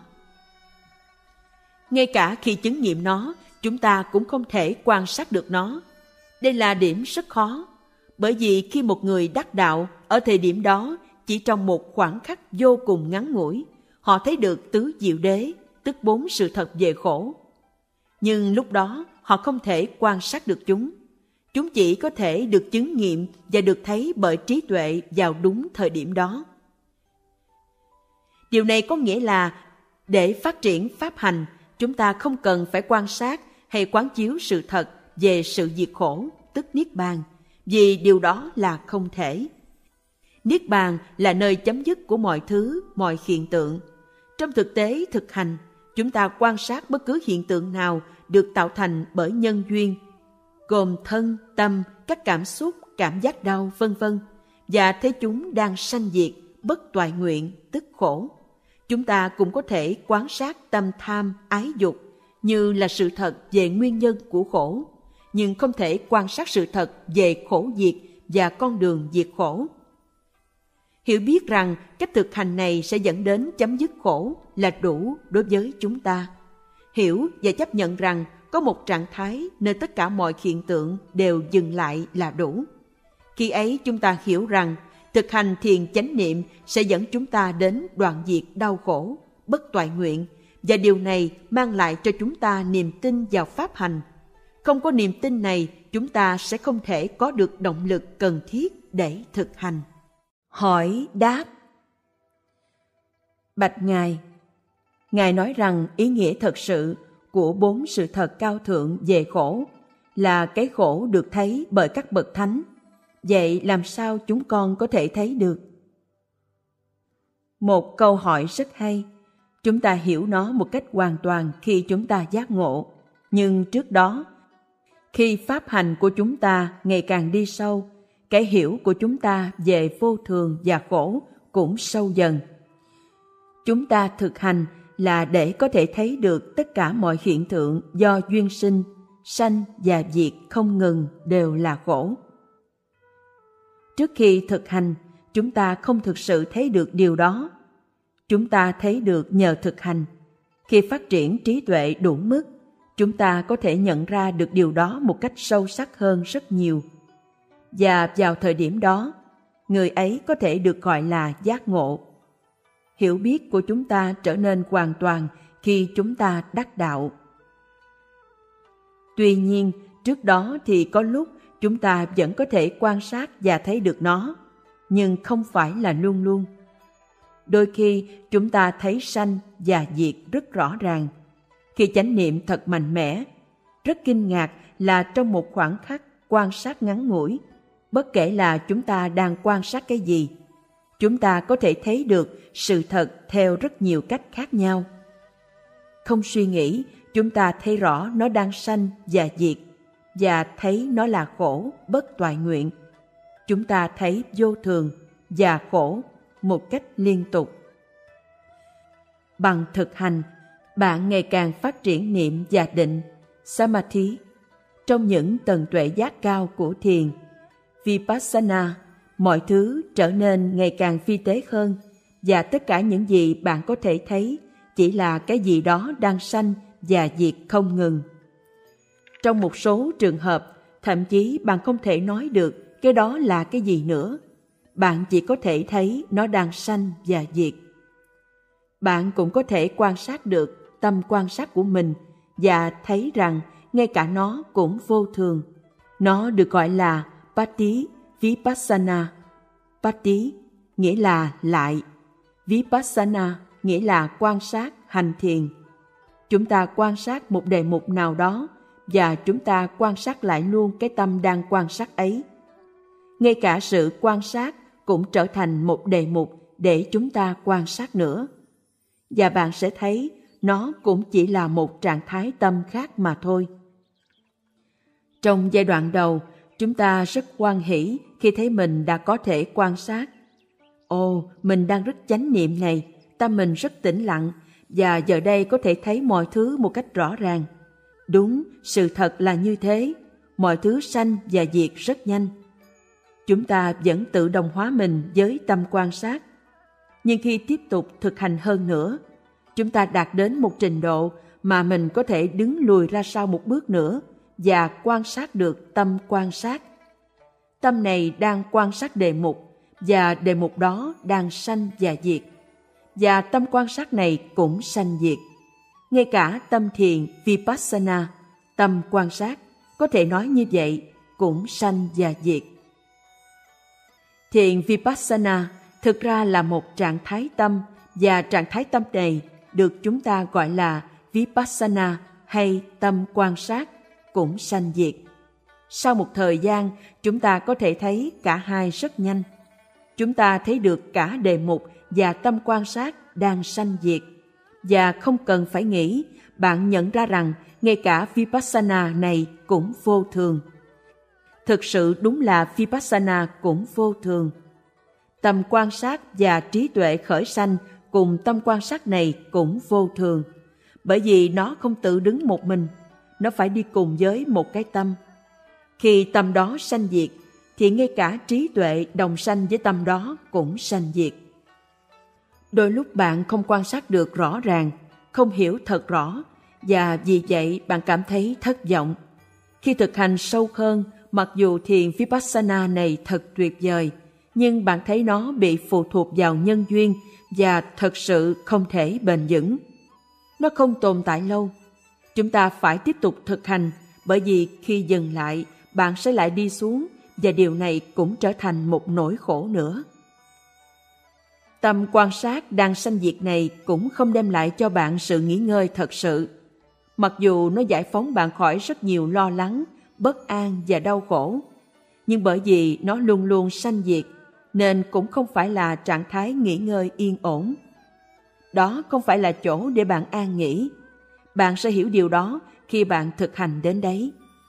Ngay cả khi chứng nghiệm nó, chúng ta cũng không thể quan sát được nó. Đây là điểm rất khó, bởi vì khi một người đắc đạo, ở thời điểm đó, chỉ trong một khoảng khắc vô cùng ngắn ngủi, họ thấy được tứ diệu đế, tức 4 sự thật về khổ. Nhưng lúc đó, họ không thể quan sát được chúng. Chúng chỉ có thể được chứng nghiệm và được thấy bởi trí tuệ vào đúng thời điểm đó. Điều này có nghĩa là Để phát triển pháp hành, chúng ta không cần phải quan sát hay quán chiếu sự thật về sự diệt khổ, tức Niết Bàn, vì điều đó là không thể. Niết Bàn là nơi chấm dứt của mọi thứ, mọi hiện tượng. Trong thực tế thực hành, chúng ta quan sát bất cứ hiện tượng nào được tạo thành bởi nhân duyên, gồm thân, tâm, các cảm xúc, cảm giác đau, vân vân, và thấy chúng đang sanh diệt, bất toại nguyện, tức khổ. Chúng ta cũng có thể quan sát tâm tham, ái dục như là sự thật về nguyên nhân của khổ, nhưng không thể quan sát sự thật về khổ diệt và con đường diệt khổ. Hiểu biết rằng cách thực hành này sẽ dẫn đến chấm dứt khổ là đủ đối với chúng ta. Hiểu và chấp nhận rằng có một trạng thái nơi tất cả mọi hiện tượng đều dừng lại là đủ. Khi ấy chúng ta hiểu rằng thực hành thiền chánh niệm sẽ dẫn chúng ta đến đoạn diệt đau khổ, bất toại nguyện, và điều này mang lại cho chúng ta niềm tin vào pháp hành. Không có niềm tin này, chúng ta sẽ không thể có được động lực cần thiết để thực hành. Hỏi đáp. Bạch Ngài, Ngài nói rằng ý nghĩa thật sự của 4 sự thật cao thượng về khổ là cái khổ được thấy bởi các bậc thánh. Vậy làm sao chúng con có thể thấy được? Một câu hỏi rất hay. Chúng ta hiểu nó một cách hoàn toàn khi chúng ta giác ngộ. Nhưng trước đó, khi pháp hành của chúng ta ngày càng đi sâu, cái hiểu của chúng ta về vô thường và khổ cũng sâu dần. Chúng ta thực hành là để có thể thấy được tất cả mọi hiện tượng do duyên sinh, sanh và diệt không ngừng đều là khổ. Trước khi thực hành, chúng ta không thực sự thấy được điều đó. Chúng ta thấy được nhờ thực hành. Khi phát triển trí tuệ đủ mức, chúng ta có thể nhận ra được điều đó một cách sâu sắc hơn rất nhiều. Và vào thời điểm đó, người ấy có thể được gọi là giác ngộ. Hiểu biết của chúng ta trở nên hoàn toàn khi chúng ta đắc đạo. Tuy nhiên, trước đó thì có lúc chúng ta vẫn có thể quan sát và thấy được nó, nhưng không phải là luôn luôn. Đôi khi chúng ta thấy sanh và diệt rất rõ ràng. Khi chánh niệm thật mạnh mẽ, rất kinh ngạc là trong một khoảng khắc quan sát ngắn ngủi, bất kể là chúng ta đang quan sát cái gì, chúng ta có thể thấy được sự thật theo rất nhiều cách khác nhau. Không suy nghĩ, chúng ta thấy rõ nó đang sanh và diệt, và thấy nó là khổ, bất toại nguyện. Chúng ta thấy vô thường và khổ một cách liên tục. Bằng thực hành, bạn ngày càng phát triển niệm và định, samadhi. Trong những tầng tuệ giác cao của thiền, vipassana, mọi thứ trở nên ngày càng phi tế hơn, và tất cả những gì bạn có thể thấy chỉ là cái gì đó đang sanh và diệt không ngừng. Trong một số trường hợp, thậm chí bạn không thể nói được cái đó là cái gì nữa. Bạn chỉ có thể thấy nó đang sanh và diệt. Bạn cũng có thể quan sát được tâm quan sát của mình và thấy rằng ngay cả nó cũng vô thường. Nó được gọi là Pati Vipassana. Pati nghĩa là lại, Vipassana nghĩa là quan sát, hành thiền. Chúng ta quan sát một đề mục nào đó và chúng ta quan sát lại luôn cái tâm đang quan sát ấy. Ngay cả sự quan sát cũng trở thành một đề mục để chúng ta quan sát nữa. Và bạn sẽ thấy nó cũng chỉ là một trạng thái tâm khác mà thôi. Trong giai đoạn đầu, chúng ta rất hoan hỷ khi thấy mình đã có thể quan sát. Ồ, mình đang rất chánh niệm này, tâm mình rất tĩnh lặng, và giờ đây có thể thấy mọi thứ một cách rõ ràng. Đúng, sự thật là như thế, mọi thứ sanh và diệt rất nhanh. Chúng ta vẫn tự đồng hóa mình với tâm quan sát. Nhưng khi tiếp tục thực hành hơn nữa, chúng ta đạt đến một trình độ mà mình có thể đứng lùi ra sau một bước nữa và quan sát được tâm quan sát. Tâm này đang quan sát đề mục, và đề mục đó đang sanh và diệt. Và tâm quan sát này cũng sanh diệt. Ngay cả tâm thiền Vipassana, tâm quan sát, có thể nói như vậy, cũng sanh và diệt. Thiền Vipassana thực ra là một trạng thái tâm, và trạng thái tâm này được chúng ta gọi là Vipassana hay tâm quan sát, cũng sanh diệt. Sau một thời gian, chúng ta có thể thấy cả hai rất nhanh. Chúng ta thấy được cả đề mục và tâm quan sát đang sanh diệt. Và không cần phải nghĩ, bạn nhận ra rằng ngay cả Vipassana này cũng vô thường. Thực sự đúng là Vipassana cũng vô thường. Tâm quan sát và trí tuệ khởi sanh cùng tâm quan sát này cũng vô thường. Bởi vì nó không tự đứng một mình, nó phải đi cùng với một cái tâm. Khi tâm đó sanh diệt, thì ngay cả trí tuệ đồng sanh với tâm đó cũng sanh diệt. Đôi lúc bạn không quan sát được rõ ràng, không hiểu thật rõ, và vì vậy bạn cảm thấy thất vọng. Khi thực hành sâu hơn, mặc dù thiền Vipassana này thật tuyệt vời, nhưng bạn thấy nó bị phụ thuộc vào nhân duyên và thật sự không thể bền vững. Nó không tồn tại lâu. Chúng ta phải tiếp tục thực hành, bởi vì khi dừng lại, bạn sẽ lại đi xuống, và điều này cũng trở thành một nỗi khổ nữa. Tâm quan sát đang sanh diệt này cũng không đem lại cho bạn sự nghỉ ngơi thật sự. Mặc dù nó giải phóng bạn khỏi rất nhiều lo lắng, bất an và đau khổ, nhưng bởi vì nó luôn luôn sanh diệt, nên cũng không phải là trạng thái nghỉ ngơi yên ổn. Đó không phải là chỗ để bạn an nghỉ. Bạn sẽ hiểu điều đó khi bạn thực hành đến đấy.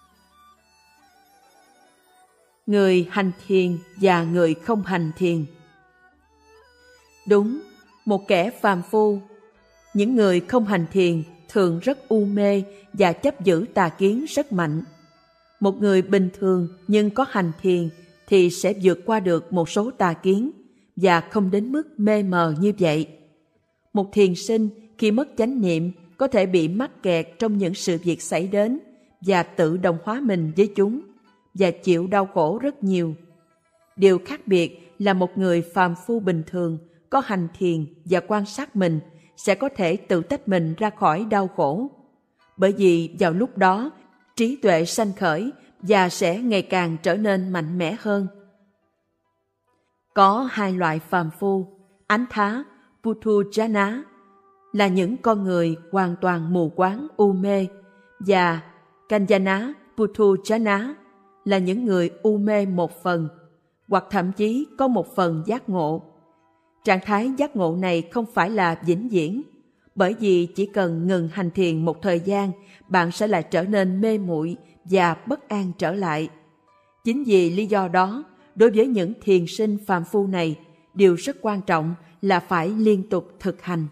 Người hành thiền và người không hành thiền. Đúng, một kẻ phàm phu, những người không hành thiền thường rất u mê và chấp giữ tà kiến rất mạnh. Một người bình thường nhưng có hành thiền thì sẽ vượt qua được một số tà kiến và không đến mức mê mờ như vậy. Một thiền sinh khi mất chánh niệm có thể bị mắc kẹt trong những sự việc xảy đến và tự đồng hóa mình với chúng và chịu đau khổ rất nhiều. Điều khác biệt là một người phàm phu bình thường có hành thiền và quan sát mình sẽ có thể tự tách mình ra khỏi đau khổ. Bởi vì vào lúc đó, trí tuệ sanh khởi và sẽ ngày càng trở nên mạnh mẽ hơn. Có hai loại phàm phu, Ánh Thá, Puthujjana, là những con người hoàn toàn mù quáng u mê, và Kanjana, Puthujjana là những người u mê một phần, hoặc thậm chí có một phần giác ngộ. Trạng thái giác ngộ này không phải là vĩnh viễn, bởi vì chỉ cần ngừng hành thiền một thời gian, bạn sẽ lại trở nên mê muội và bất an trở lại. Chính vì lý do đó, đối với những thiền sinh phàm phu này, điều rất quan trọng là phải liên tục thực hành.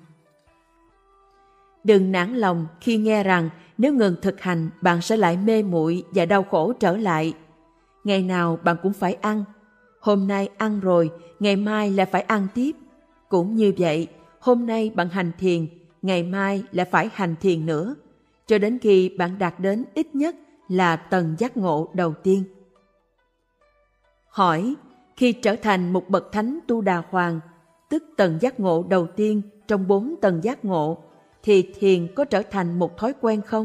Đừng nản lòng khi nghe rằng nếu ngừng thực hành, bạn sẽ lại mê muội và đau khổ trở lại. Ngày nào bạn cũng phải ăn. Hôm nay ăn rồi, ngày mai lại phải ăn tiếp. Cũng như vậy, hôm nay bạn hành thiền, ngày mai lại phải hành thiền nữa, cho đến khi bạn đạt đến ít nhất là tầng giác ngộ đầu tiên. Hỏi, khi trở thành một bậc thánh Tu Đà Hoàng, tức tầng giác ngộ đầu tiên trong 4 tầng giác ngộ, thì thiền có trở thành một thói quen không?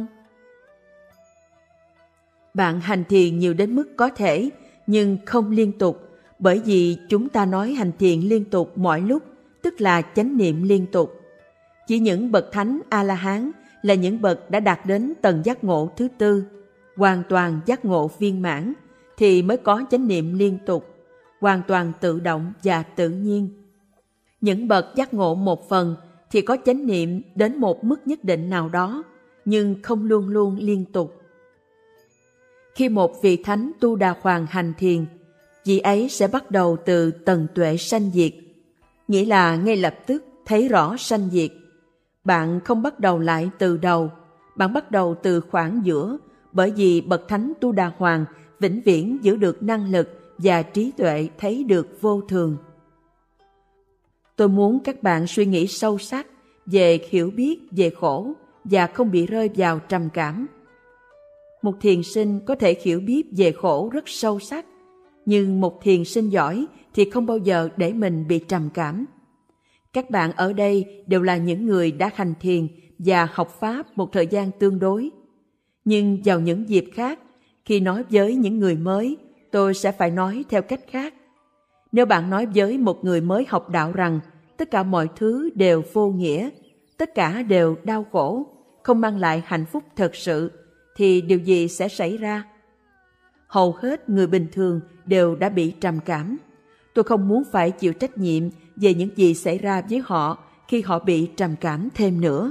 Bạn hành thiền nhiều đến mức có thể, nhưng không liên tục, bởi vì chúng ta nói hành thiền liên tục mọi lúc, tức là chánh niệm liên tục. Chỉ những bậc thánh A-la-hán là những bậc đã đạt đến tầng giác ngộ thứ 4, hoàn toàn giác ngộ viên mãn, thì mới có chánh niệm liên tục, hoàn toàn tự động và tự nhiên. Những bậc giác ngộ một phần thì có chánh niệm đến một mức nhất định nào đó, nhưng không luôn luôn liên tục. Khi một vị thánh Tu Đà Hoàng hành thiền, vị ấy sẽ bắt đầu từ tầng tuệ sanh diệt, nghĩa là ngay lập tức thấy rõ sanh diệt. Bạn không bắt đầu lại từ đầu, bạn bắt đầu từ khoảng giữa, bởi vì bậc thánh Tu Đà Hoàng vĩnh viễn giữ được năng lực và trí tuệ thấy được vô thường. Tôi muốn các bạn suy nghĩ sâu sắc về hiểu biết về khổ và không bị rơi vào trầm cảm. Một thiền sinh có thể hiểu biết về khổ rất sâu sắc, nhưng một thiền sinh giỏi thì không bao giờ để mình bị trầm cảm. Các bạn ở đây đều là những người đã hành thiền và học Pháp một thời gian tương đối. Nhưng vào những dịp khác, khi nói với những người mới, tôi sẽ phải nói theo cách khác. Nếu bạn nói với một người mới học đạo rằng tất cả mọi thứ đều vô nghĩa, tất cả đều đau khổ, không mang lại hạnh phúc thật sự, thì điều gì sẽ xảy ra? Hầu hết người bình thường đều đã bị trầm cảm. Tôi không muốn phải chịu trách nhiệm về những gì xảy ra với họ khi họ bị trầm cảm thêm nữa.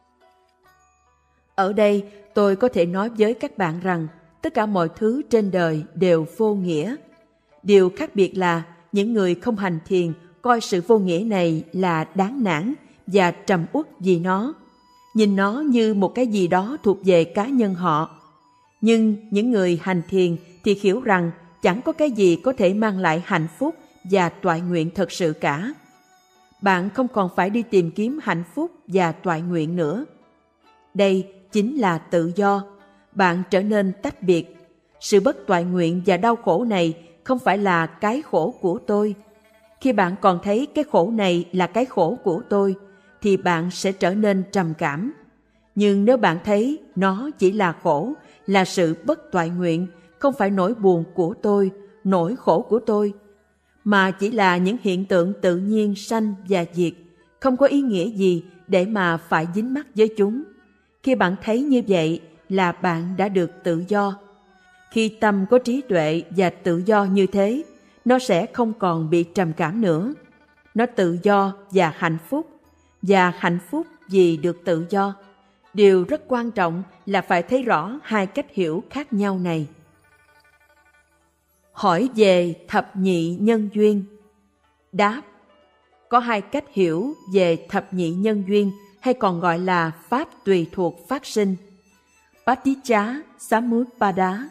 Ở đây, tôi có thể nói với các bạn rằng tất cả mọi thứ trên đời đều vô nghĩa. Điều khác biệt là những người không hành thiền coi sự vô nghĩa này là đáng nản và trầm uất vì nó, nhìn nó như một cái gì đó thuộc về cá nhân họ. Nhưng những người hành thiền thì hiểu rằng chẳng có cái gì có thể mang lại hạnh phúc và toại nguyện thật sự cả. Bạn không còn phải đi tìm kiếm hạnh phúc và toại nguyện nữa. Đây chính là tự do. Bạn trở nên tách biệt. Sự bất toại nguyện và đau khổ này không phải là cái khổ của tôi. Khi bạn còn thấy cái khổ này là cái khổ của tôi, thì bạn sẽ trở nên trầm cảm. Nhưng nếu bạn thấy nó chỉ là khổ, là sự bất toại nguyện, không phải nỗi buồn của tôi, nỗi khổ của tôi, mà chỉ là những hiện tượng tự nhiên sanh và diệt, không có ý nghĩa gì để mà phải dính mắc với chúng. Khi bạn thấy như vậy là bạn đã được tự do. Khi tâm có trí tuệ và tự do như thế, nó sẽ không còn bị trầm cảm nữa. Nó tự do và hạnh phúc vì được tự do. Điều rất quan trọng là phải thấy rõ hai cách hiểu khác nhau này. Hỏi về thập nhị nhân duyên. Đáp: có hai cách hiểu về thập nhị nhân duyên, hay còn gọi là pháp tùy thuộc phát sinh, Paticca Samuppada.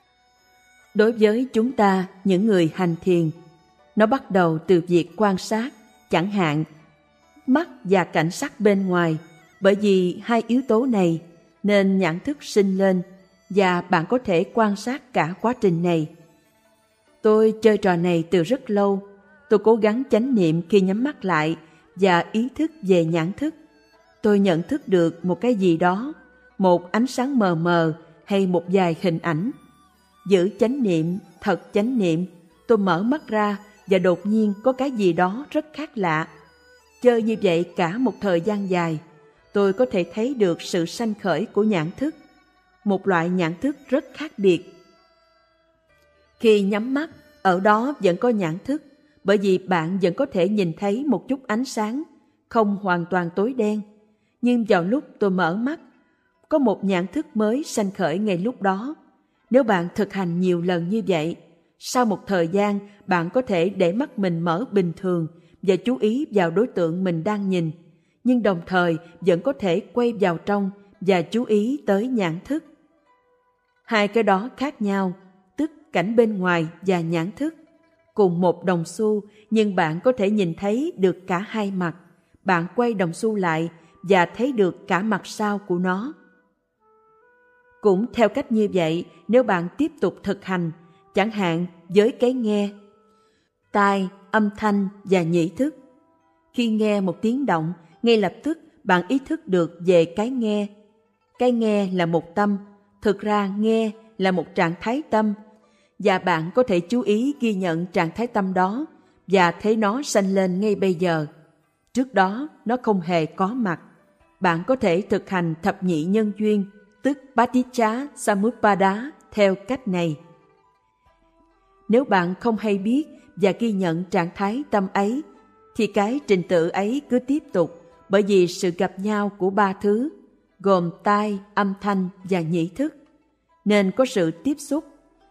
Đối với chúng ta, những người hành thiền, nó bắt đầu từ việc quan sát, chẳng hạn mắt và cảnh sắc bên ngoài. Bởi vì hai yếu tố này nên nhãn thức sinh lên, và bạn có thể quan sát cả quá trình này. Tôi chơi trò này từ rất lâu. Tôi cố gắng chánh niệm khi nhắm mắt lại và ý thức về nhãn thức. Tôi nhận thức được một cái gì đó, một ánh sáng mờ mờ hay một vài hình ảnh. Giữ chánh niệm, thật chánh niệm, tôi mở mắt ra và đột nhiên có cái gì đó rất khác lạ. Chơi như vậy cả một thời gian dài, tôi có thể thấy được sự sanh khởi của nhãn thức, một loại nhãn thức rất khác biệt. Khi nhắm mắt, ở đó vẫn có nhãn thức, bởi vì bạn vẫn có thể nhìn thấy một chút ánh sáng, không hoàn toàn tối đen. Nhưng vào lúc tôi mở mắt, có một nhãn thức mới sanh khởi ngay lúc đó. Nếu bạn thực hành nhiều lần như vậy, sau một thời gian bạn có thể để mắt mình mở bình thường và chú ý vào đối tượng mình đang nhìn, nhưng đồng thời vẫn có thể quay vào trong và chú ý tới nhãn thức. Hai cái đó khác nhau, tức cảnh bên ngoài và nhãn thức. Cùng một đồng xu, nhưng bạn có thể nhìn thấy được cả hai mặt. Bạn quay đồng xu lại và thấy được cả mặt sau của nó. Cũng theo cách như vậy, nếu bạn tiếp tục thực hành, chẳng hạn với cái nghe, tai, âm thanh và nhĩ thức. Khi nghe một tiếng động, ngay lập tức bạn ý thức được về cái nghe. Cái nghe là một tâm, thực ra nghe là một trạng thái tâm, và bạn có thể chú ý ghi nhận trạng thái tâm đó và thấy nó sanh lên ngay bây giờ. Trước đó nó không hề có mặt. Bạn có thể thực hành thập nhị nhân duyên, tức Paticca Samuppada theo cách này. Nếu bạn không hay biết và ghi nhận trạng thái tâm ấy, thì cái trình tự ấy cứ tiếp tục, bởi vì sự gặp nhau của ba thứ, gồm tai, âm thanh và nhĩ thức, nên có sự tiếp xúc.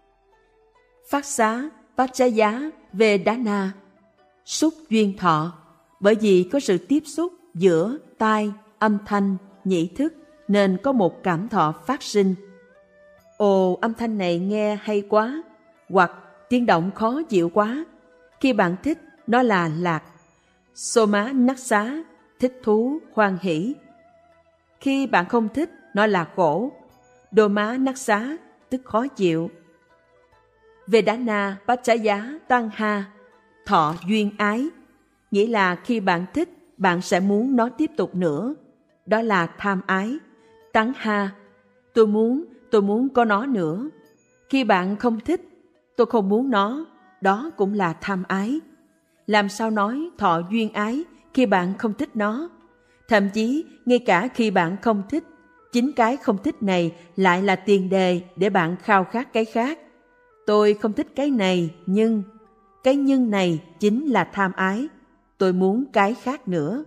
Phát xá, Paccaya, Vedana, xúc duyên thọ, bởi vì có sự tiếp xúc giữa tai, âm thanh, nhĩ thức, nên có một cảm thọ phát sinh. Ồ, âm thanh này nghe hay quá, hoặc tiếng động khó chịu quá. Khi bạn thích, nó là lạc. Soma Naksa, thích thú, hoan hỷ. Khi bạn không thích, nó là khổ. Doma Naksa, tức khó chịu. Vedana Paccaya Tanha, thọ duyên ái, nghĩa là khi bạn thích, bạn sẽ muốn nó tiếp tục nữa. Đó là tham ái. Tanha, tôi muốn có nó nữa. Khi bạn không thích, tôi không muốn nó, đó cũng là tham ái. Làm sao nói thọ duyên ái khi bạn không thích nó? Thậm chí, ngay cả khi bạn không thích, chính cái không thích này lại là tiền đề để bạn khao khát cái khác. Tôi không thích cái này, nhưng cái nhưng này chính là tham ái. Tôi muốn cái khác nữa.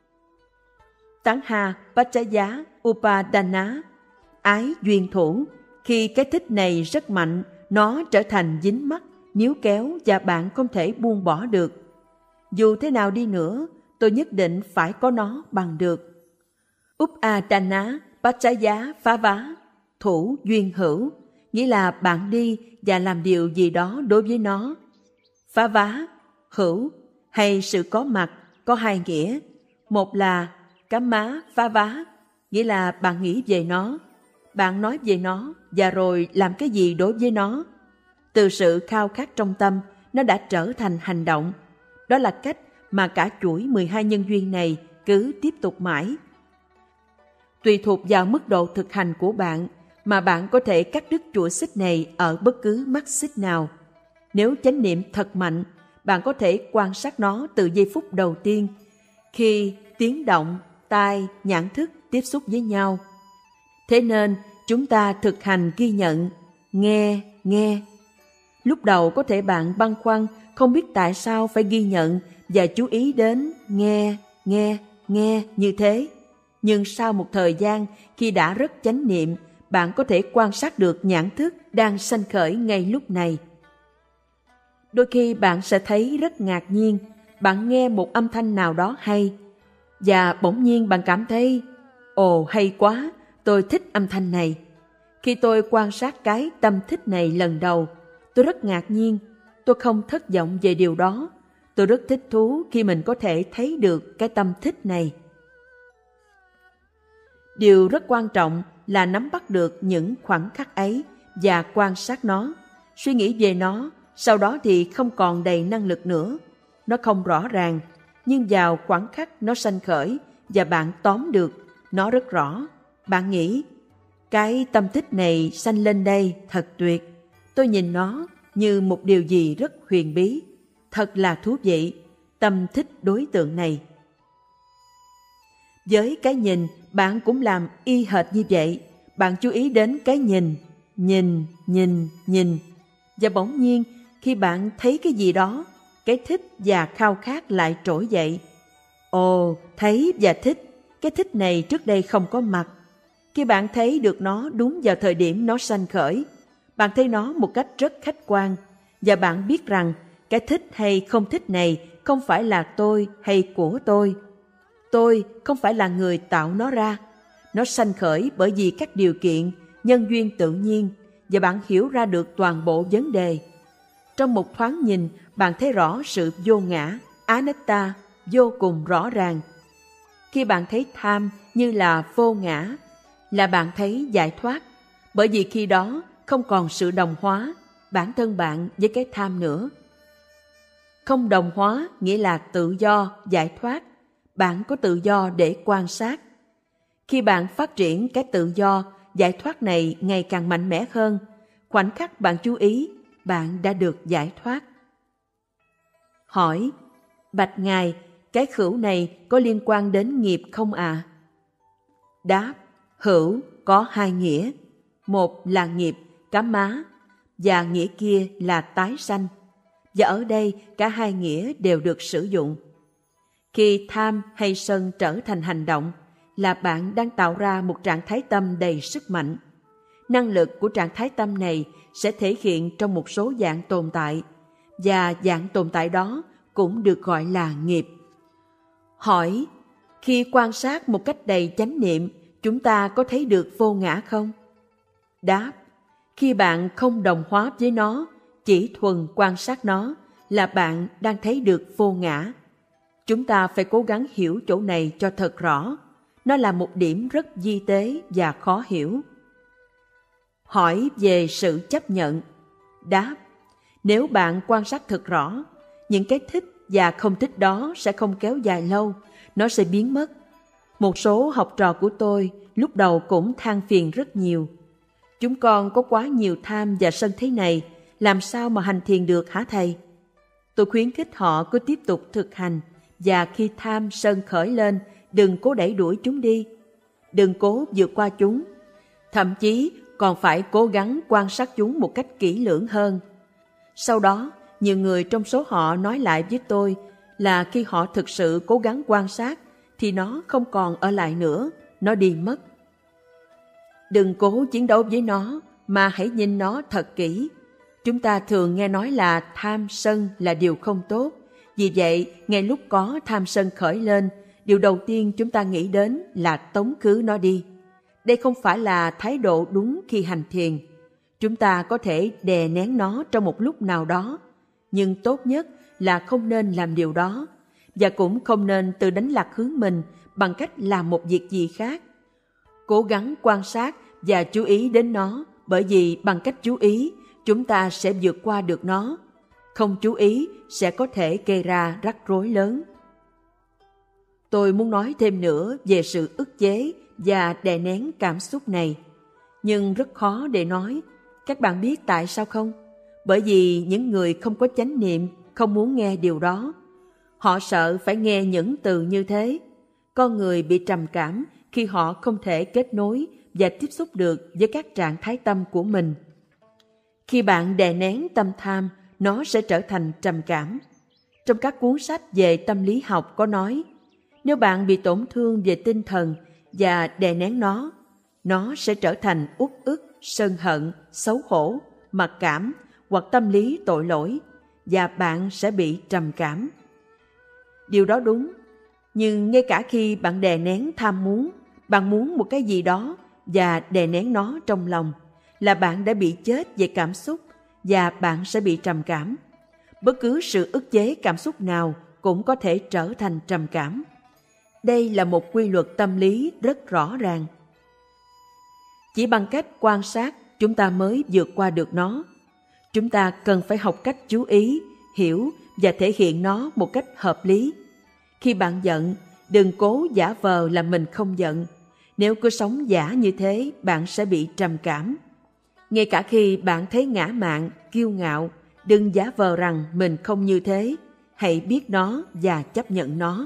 Tanha Paccaya Upadana, ái duyên thủ. Khi cái thích này rất mạnh, nó trở thành dính mắc, níu kéo và bạn không thể buông bỏ được. Dù thế nào đi nữa, tôi nhất định phải có nó bằng được. Upadana Paccaya phá vá, thủ duyên hữu, nghĩa là bạn đi và làm điều gì đó đối với nó. Phá vá, hữu hay sự có mặt có hai nghĩa. Một là cắm má phá vá, nghĩa là bạn nghĩ về nó, bạn nói về nó và rồi làm cái gì đối với nó. Từ sự khao khát trong tâm, nó đã trở thành hành động. Đó là cách mà cả chuỗi 12 nhân duyên này cứ tiếp tục mãi. Tùy thuộc vào mức độ thực hành của bạn mà bạn có thể cắt đứt chuỗi xích này ở bất cứ mắt xích nào. Nếu chánh niệm thật mạnh, bạn có thể quan sát nó từ giây phút đầu tiên, khi tiếng động, tai, nhãn thức tiếp xúc với nhau. Thế nên, chúng ta thực hành ghi nhận, nghe. Lúc đầu có thể bạn băn khoăn, không biết tại sao phải ghi nhận và chú ý đến nghe như thế. Nhưng sau một thời gian, khi đã rất chánh niệm, bạn có thể quan sát được nhãn thức đang sanh khởi ngay lúc này. Đôi khi bạn sẽ thấy rất ngạc nhiên, bạn nghe một âm thanh nào đó hay, và bỗng nhiên bạn cảm thấy, ồ hay quá, tôi thích âm thanh này. Khi tôi quan sát cái tâm thích này lần đầu, tôi rất ngạc nhiên, tôi không thất vọng về điều đó. Tôi rất thích thú khi mình có thể thấy được cái tâm thích này. Điều rất quan trọng là nắm bắt được những khoảnh khắc ấy và quan sát nó, suy nghĩ về nó, sau đó thì không còn đầy năng lực nữa. Nó không rõ ràng, nhưng vào khoảnh khắc nó sanh khởi và bạn tóm được, nó rất rõ. Bạn nghĩ, cái tâm thích này sanh lên đây thật tuyệt. Tôi nhìn nó như một điều gì rất huyền bí, thật là thú vị, tâm thích đối tượng này. Với cái nhìn, bạn cũng làm y hệt như vậy. Bạn chú ý đến cái nhìn. Và bỗng nhiên, khi bạn thấy cái gì đó, cái thích và khao khát lại trỗi dậy. Ồ, thấy và thích, cái thích này trước đây không có mặt. Khi bạn thấy được nó đúng vào thời điểm nó sanh khởi, bạn thấy nó một cách rất khách quan, và bạn biết rằng cái thích hay không thích này không phải là tôi hay của tôi. Tôi không phải là người tạo nó ra. Nó sanh khởi bởi vì các điều kiện, nhân duyên tự nhiên, và bạn hiểu ra được toàn bộ vấn đề. Trong một thoáng nhìn, bạn thấy rõ sự vô ngã, anatta, vô cùng rõ ràng. Khi bạn thấy tham như là vô ngã, là bạn thấy giải thoát, bởi vì khi đó không còn sự đồng hóa bản thân bạn với cái tham nữa. Không đồng hóa nghĩa là tự do, giải thoát. Bạn có tự do để quan sát. Khi bạn phát triển cái tự do, giải thoát này ngày càng mạnh mẽ hơn, khoảnh khắc bạn chú ý, bạn đã được giải thoát. Hỏi, bạch Ngài, cái hữu này có liên quan đến nghiệp không ạ? Đáp, hữu có hai nghĩa. Một là nghiệp, cám má, và nghĩa kia là tái sanh. Và ở đây cả hai nghĩa đều được sử dụng. Khi tham hay sân trở thành hành động, là bạn đang tạo ra một trạng thái tâm đầy sức mạnh. Năng lực của trạng thái tâm này sẽ thể hiện trong một số dạng tồn tại, và dạng tồn tại đó cũng được gọi là nghiệp. Hỏi, khi quan sát một cách đầy chánh niệm, chúng ta có thấy được vô ngã không? Đáp, khi bạn không đồng hóa với nó, chỉ thuần quan sát nó, là bạn đang thấy được vô ngã. Chúng ta phải cố gắng hiểu chỗ này cho thật rõ. Nó là một điểm rất vi tế và khó hiểu. Hỏi về sự chấp nhận. Đáp, nếu bạn quan sát thật rõ, những cái thích và không thích đó sẽ không kéo dài lâu, nó sẽ biến mất. Một số học trò của tôi lúc đầu cũng than phiền rất nhiều. Chúng con có quá nhiều tham và sân thế này, làm sao mà hành thiền được hả thầy? Tôi khuyến khích họ cứ tiếp tục thực hành, và khi tham sân khởi lên đừng cố đẩy đuổi chúng đi, đừng cố vượt qua chúng, thậm chí còn phải cố gắng quan sát chúng một cách kỹ lưỡng hơn. Sau đó, nhiều người trong số họ nói lại với tôi là khi họ thực sự cố gắng quan sát thì nó không còn ở lại nữa, nó đi mất. Đừng cố chiến đấu với nó, mà hãy nhìn nó thật kỹ. Chúng ta thường nghe nói là tham sân là điều không tốt. Vì vậy, ngay lúc có tham sân khởi lên, điều đầu tiên chúng ta nghĩ đến là tống khứ nó đi. Đây không phải là thái độ đúng khi hành thiền. Chúng ta có thể đè nén nó trong một lúc nào đó, nhưng tốt nhất là không nên làm điều đó, và cũng không nên tự đánh lạc hướng mình bằng cách làm một việc gì khác. Cố gắng quan sát và chú ý đến nó, bởi vì bằng cách chú ý, chúng ta sẽ vượt qua được nó. Không chú ý sẽ có thể gây ra rắc rối lớn. Tôi muốn nói thêm nữa về sự ức chế và đè nén cảm xúc này, nhưng rất khó để nói. Các bạn biết tại sao không? Bởi vì những người không có chánh niệm không muốn nghe điều đó. Họ sợ phải nghe những từ như thế. Con người bị trầm cảm khi họ không thể kết nối và tiếp xúc được với các trạng thái tâm của mình. Khi bạn đè nén tâm tham, nó sẽ trở thành trầm cảm. Trong các cuốn sách về tâm lý học có nói, nếu bạn bị tổn thương về tinh thần và đè nén nó sẽ trở thành uất ức, sân hận, xấu hổ, mặc cảm hoặc tâm lý tội lỗi, và bạn sẽ bị trầm cảm. Điều đó đúng, nhưng ngay cả khi bạn đè nén tham muốn, bạn muốn một cái gì đó và đè nén nó trong lòng, là bạn đã bị chết về cảm xúc và bạn sẽ bị trầm cảm. Bất cứ sự ức chế cảm xúc nào cũng có thể trở thành trầm cảm. Đây là một quy luật tâm lý rất rõ ràng. Chỉ bằng cách quan sát, chúng ta mới vượt qua được nó. Chúng ta cần phải học cách chú ý, hiểu và thể hiện nó một cách hợp lý. Khi bạn giận, đừng cố giả vờ là mình không giận. Nếu cứ sống giả như thế, bạn sẽ bị trầm cảm. Ngay cả khi bạn thấy ngã mạn, kiêu ngạo, đừng giả vờ rằng mình không như thế. Hãy biết nó và chấp nhận nó.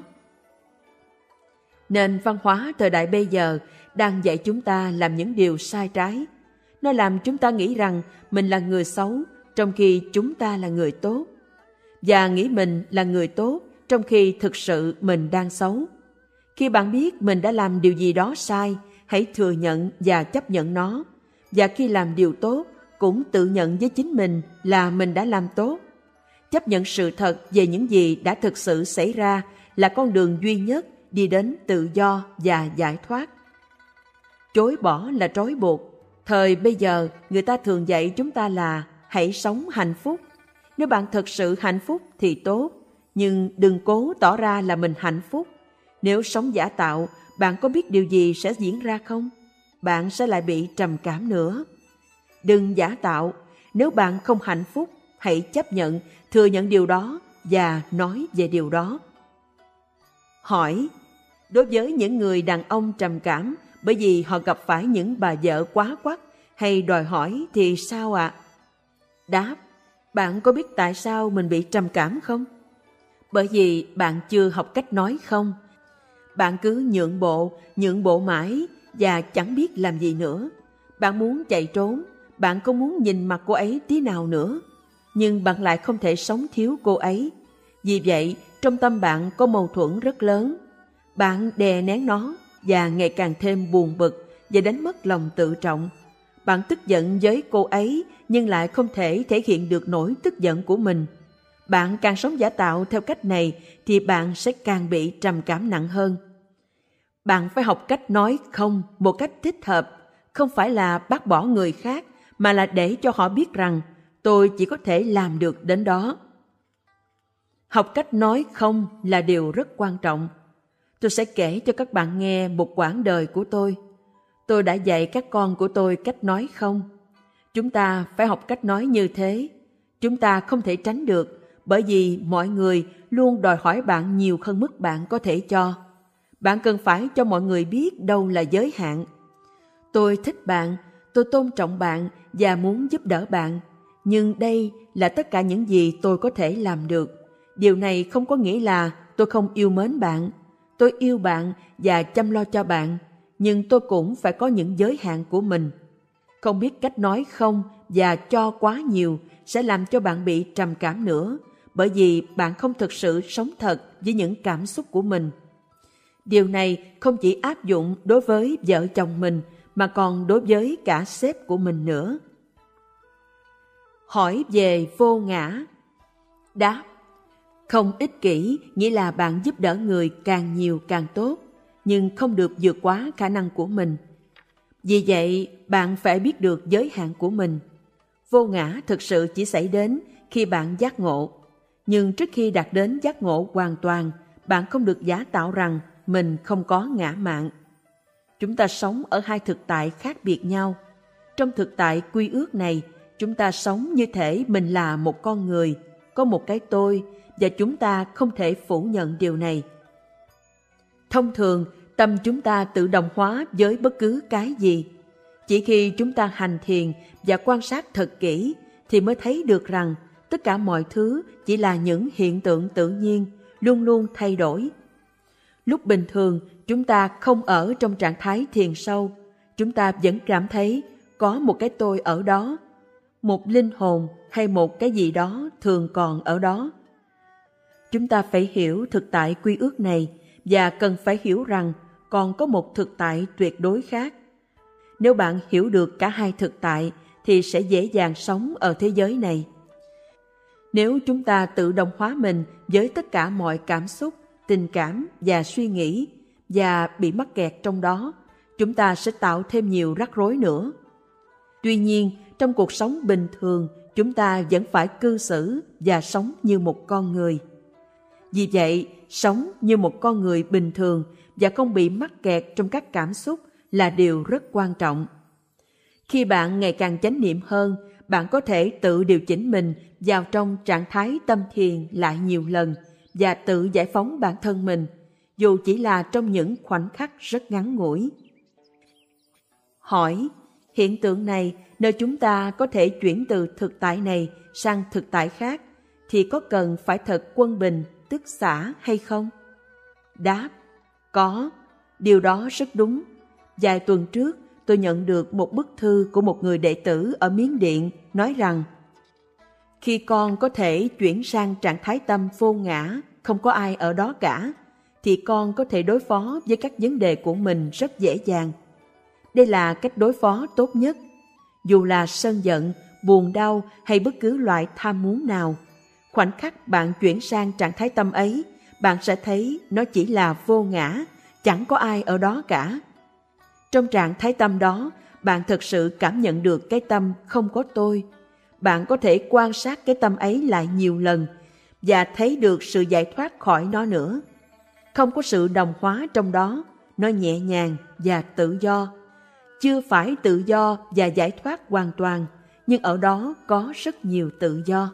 Nền văn hóa thời đại bây giờ đang dạy chúng ta làm những điều sai trái. Nó làm chúng ta nghĩ rằng mình là người xấu, trong khi chúng ta là người tốt. Và nghĩ mình là người tốt, trong khi thực sự mình đang xấu. Khi bạn biết mình đã làm điều gì đó sai, hãy thừa nhận và chấp nhận nó. Và khi làm điều tốt, cũng tự nhận với chính mình là mình đã làm tốt. Chấp nhận sự thật về những gì đã thực sự xảy ra là con đường duy nhất đi đến tự do và giải thoát. Chối bỏ là trói buộc. Thời bây giờ, người ta thường dạy chúng ta là hãy sống hạnh phúc. Nếu bạn thật sự hạnh phúc thì tốt, nhưng đừng cố tỏ ra là mình hạnh phúc. Nếu sống giả tạo, bạn có biết điều gì sẽ diễn ra không? Bạn sẽ lại bị trầm cảm nữa. Đừng giả tạo. Nếu bạn không hạnh phúc, hãy chấp nhận, thừa nhận điều đó và nói về điều đó. Hỏi: đối với những người đàn ông trầm cảm bởi vì họ gặp phải những bà vợ quá quắt hay đòi hỏi thì sao ạ? Đáp: bạn có biết tại sao mình bị trầm cảm không? Bởi vì bạn chưa học cách nói không. Bạn cứ nhượng bộ mãi và chẳng biết làm gì nữa. Bạn muốn chạy trốn, bạn không muốn nhìn mặt cô ấy tí nào nữa, nhưng bạn lại không thể sống thiếu cô ấy. Vì vậy, trong tâm bạn có mâu thuẫn rất lớn. Bạn đè nén nó và ngày càng thêm buồn bực và đánh mất lòng tự trọng. Bạn tức giận với cô ấy nhưng lại không thể thể hiện được nỗi tức giận của mình. Bạn càng sống giả tạo theo cách này thì bạn sẽ càng bị trầm cảm nặng hơn. Bạn phải học cách nói không một cách thích hợp, không phải là bác bỏ người khác, mà là để cho họ biết rằng tôi chỉ có thể làm được đến đó. Học cách nói không là điều rất quan trọng. Tôi sẽ kể cho các bạn nghe một quãng đời của tôi. Tôi đã dạy các con của tôi cách nói không. Chúng ta phải học cách nói như thế. Chúng ta không thể tránh được, bởi vì mọi người luôn đòi hỏi bạn nhiều hơn mức bạn có thể cho. Bạn cần phải cho mọi người biết đâu là giới hạn. Tôi thích bạn, tôi tôn trọng bạn và muốn giúp đỡ bạn. Nhưng đây là tất cả những gì tôi có thể làm được. Điều này không có nghĩa là tôi không yêu mến bạn. Tôi yêu bạn và chăm lo cho bạn, nhưng tôi cũng phải có những giới hạn của mình. Không biết cách nói không và cho quá nhiều sẽ làm cho bạn bị trầm cảm nữa, bởi vì bạn không thực sự sống thật với những cảm xúc của mình. Điều này không chỉ áp dụng đối với vợ chồng mình, mà còn đối với cả sếp của mình nữa. Hỏi về vô ngã. Đáp: không ích kỷ nghĩa là bạn giúp đỡ người càng nhiều càng tốt, nhưng không được vượt quá khả năng của mình. Vì vậy, bạn phải biết được giới hạn của mình. Vô ngã thực sự chỉ xảy đến khi bạn giác ngộ. Nhưng trước khi đạt đến giác ngộ hoàn toàn, bạn không được giả tạo rằng mình không có ngã mạn. Chúng ta sống ở hai thực tại khác biệt nhau. Trong thực tại quy ước này, chúng ta sống như thể mình là một con người, có một cái tôi, và chúng ta không thể phủ nhận điều này. Thông thường, tâm chúng ta tự động hóa với bất cứ cái gì. Chỉ khi chúng ta hành thiền và quan sát thật kỹ thì mới thấy được rằng tất cả mọi thứ chỉ là những hiện tượng tự nhiên, luôn luôn thay đổi. Lúc bình thường, chúng ta không ở trong trạng thái thiền sâu, chúng ta vẫn cảm thấy có một cái tôi ở đó, một linh hồn hay một cái gì đó thường còn ở đó. Chúng ta phải hiểu thực tại quy ước này và cần phải hiểu rằng còn có một thực tại tuyệt đối khác. Nếu bạn hiểu được cả hai thực tại thì sẽ dễ dàng sống ở thế giới này. Nếu chúng ta tự động hóa mình với tất cả mọi cảm xúc, tình cảm và suy nghĩ và bị mắc kẹt trong đó, chúng ta sẽ tạo thêm nhiều rắc rối nữa. Tuy nhiên, trong cuộc sống bình thường, chúng ta vẫn phải cư xử và sống như một con người. Vì vậy, sống như một con người bình thường và không bị mắc kẹt trong các cảm xúc là điều rất quan trọng. Khi bạn ngày càng chánh niệm hơn, bạn có thể tự điều chỉnh mình vào trong trạng thái tâm thiền lại nhiều lần và tự giải phóng bản thân mình, dù chỉ là trong những khoảnh khắc rất ngắn ngủi. Hỏi: hiện tượng này, nơi chúng ta có thể chuyển từ thực tại này sang thực tại khác, thì có cần phải thật quân bình, tức xả hay không? Đáp: có, điều đó rất đúng. Vài tuần trước, tôi nhận được một bức thư của một người đệ tử ở Miến Điện nói rằng: khi con có thể chuyển sang trạng thái tâm vô ngã, không có ai ở đó cả, thì con có thể đối phó với các vấn đề của mình rất dễ dàng. Đây là cách đối phó tốt nhất. Dù là sân giận, buồn đau hay bất cứ loại tham muốn nào, khoảnh khắc bạn chuyển sang trạng thái tâm ấy, bạn sẽ thấy nó chỉ là vô ngã, chẳng có ai ở đó cả. Trong trạng thái tâm đó, bạn thực sự cảm nhận được cái tâm không có tôi. Bạn có thể quan sát cái tâm ấy lại nhiều lần và thấy được sự giải thoát khỏi nó nữa. Không có sự đồng hóa trong đó, nó nhẹ nhàng và tự do. Chưa phải tự do và giải thoát hoàn toàn, nhưng ở đó có rất nhiều tự do.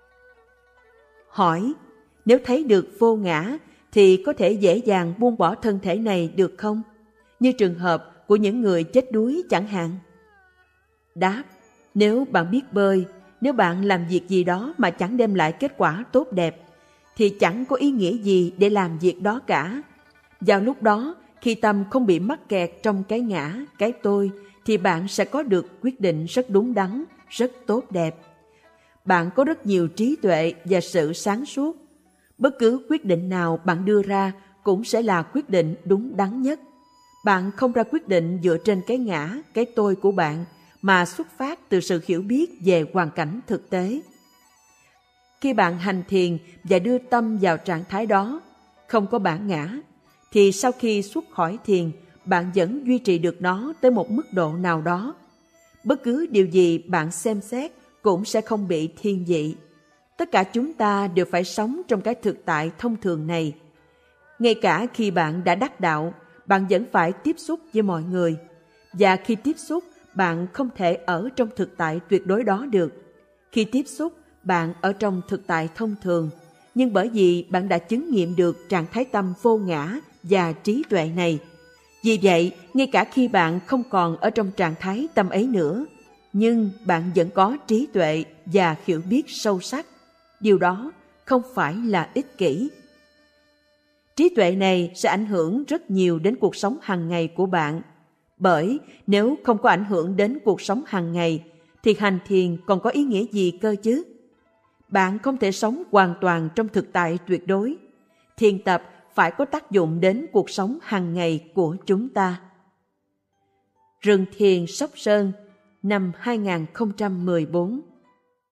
Hỏi: nếu thấy được vô ngã thì có thể dễ dàng buông bỏ thân thể này được không? Như trường hợp của những người chết đuối chẳng hạn. Đáp: nếu bạn biết bơi, nếu bạn làm việc gì đó mà chẳng đem lại kết quả tốt đẹp, thì chẳng có ý nghĩa gì để làm việc đó cả. Vào lúc đó, khi tâm không bị mắc kẹt trong cái ngã, cái tôi, thì bạn sẽ có được quyết định rất đúng đắn, rất tốt đẹp. Bạn có rất nhiều trí tuệ và sự sáng suốt. Bất cứ quyết định nào bạn đưa ra cũng sẽ là quyết định đúng đắn nhất. Bạn không ra quyết định dựa trên cái ngã, cái tôi của bạn, mà xuất phát từ sự hiểu biết về hoàn cảnh thực tế. Khi bạn hành thiền và đưa tâm vào trạng thái đó, không có bản ngã, thì sau khi xuất khỏi thiền, bạn vẫn duy trì được nó tới một mức độ nào đó. Bất cứ điều gì bạn xem xét cũng sẽ không bị thiên vị. Tất cả chúng ta đều phải sống trong cái thực tại thông thường này. Ngay cả khi bạn đã đắc đạo, bạn vẫn phải tiếp xúc với mọi người. Và khi tiếp xúc, bạn không thể ở trong thực tại tuyệt đối đó được. Khi tiếp xúc, bạn ở trong thực tại thông thường. Nhưng bởi vì bạn đã chứng nghiệm được trạng thái tâm vô ngã và trí tuệ này, vì vậy, ngay cả khi bạn không còn ở trong trạng thái tâm ấy nữa, nhưng bạn vẫn có trí tuệ và hiểu biết sâu sắc. Điều đó không phải là ích kỷ. Trí tuệ này sẽ ảnh hưởng rất nhiều đến cuộc sống hàng ngày của bạn. Bởi nếu không có ảnh hưởng đến cuộc sống hàng ngày, thì hành thiền còn có ý nghĩa gì cơ chứ? Bạn không thể sống hoàn toàn trong thực tại tuyệt đối. Thiền tập phải có tác dụng đến cuộc sống hàng ngày của chúng ta. Rừng thiền Sóc Sơn, năm 2014.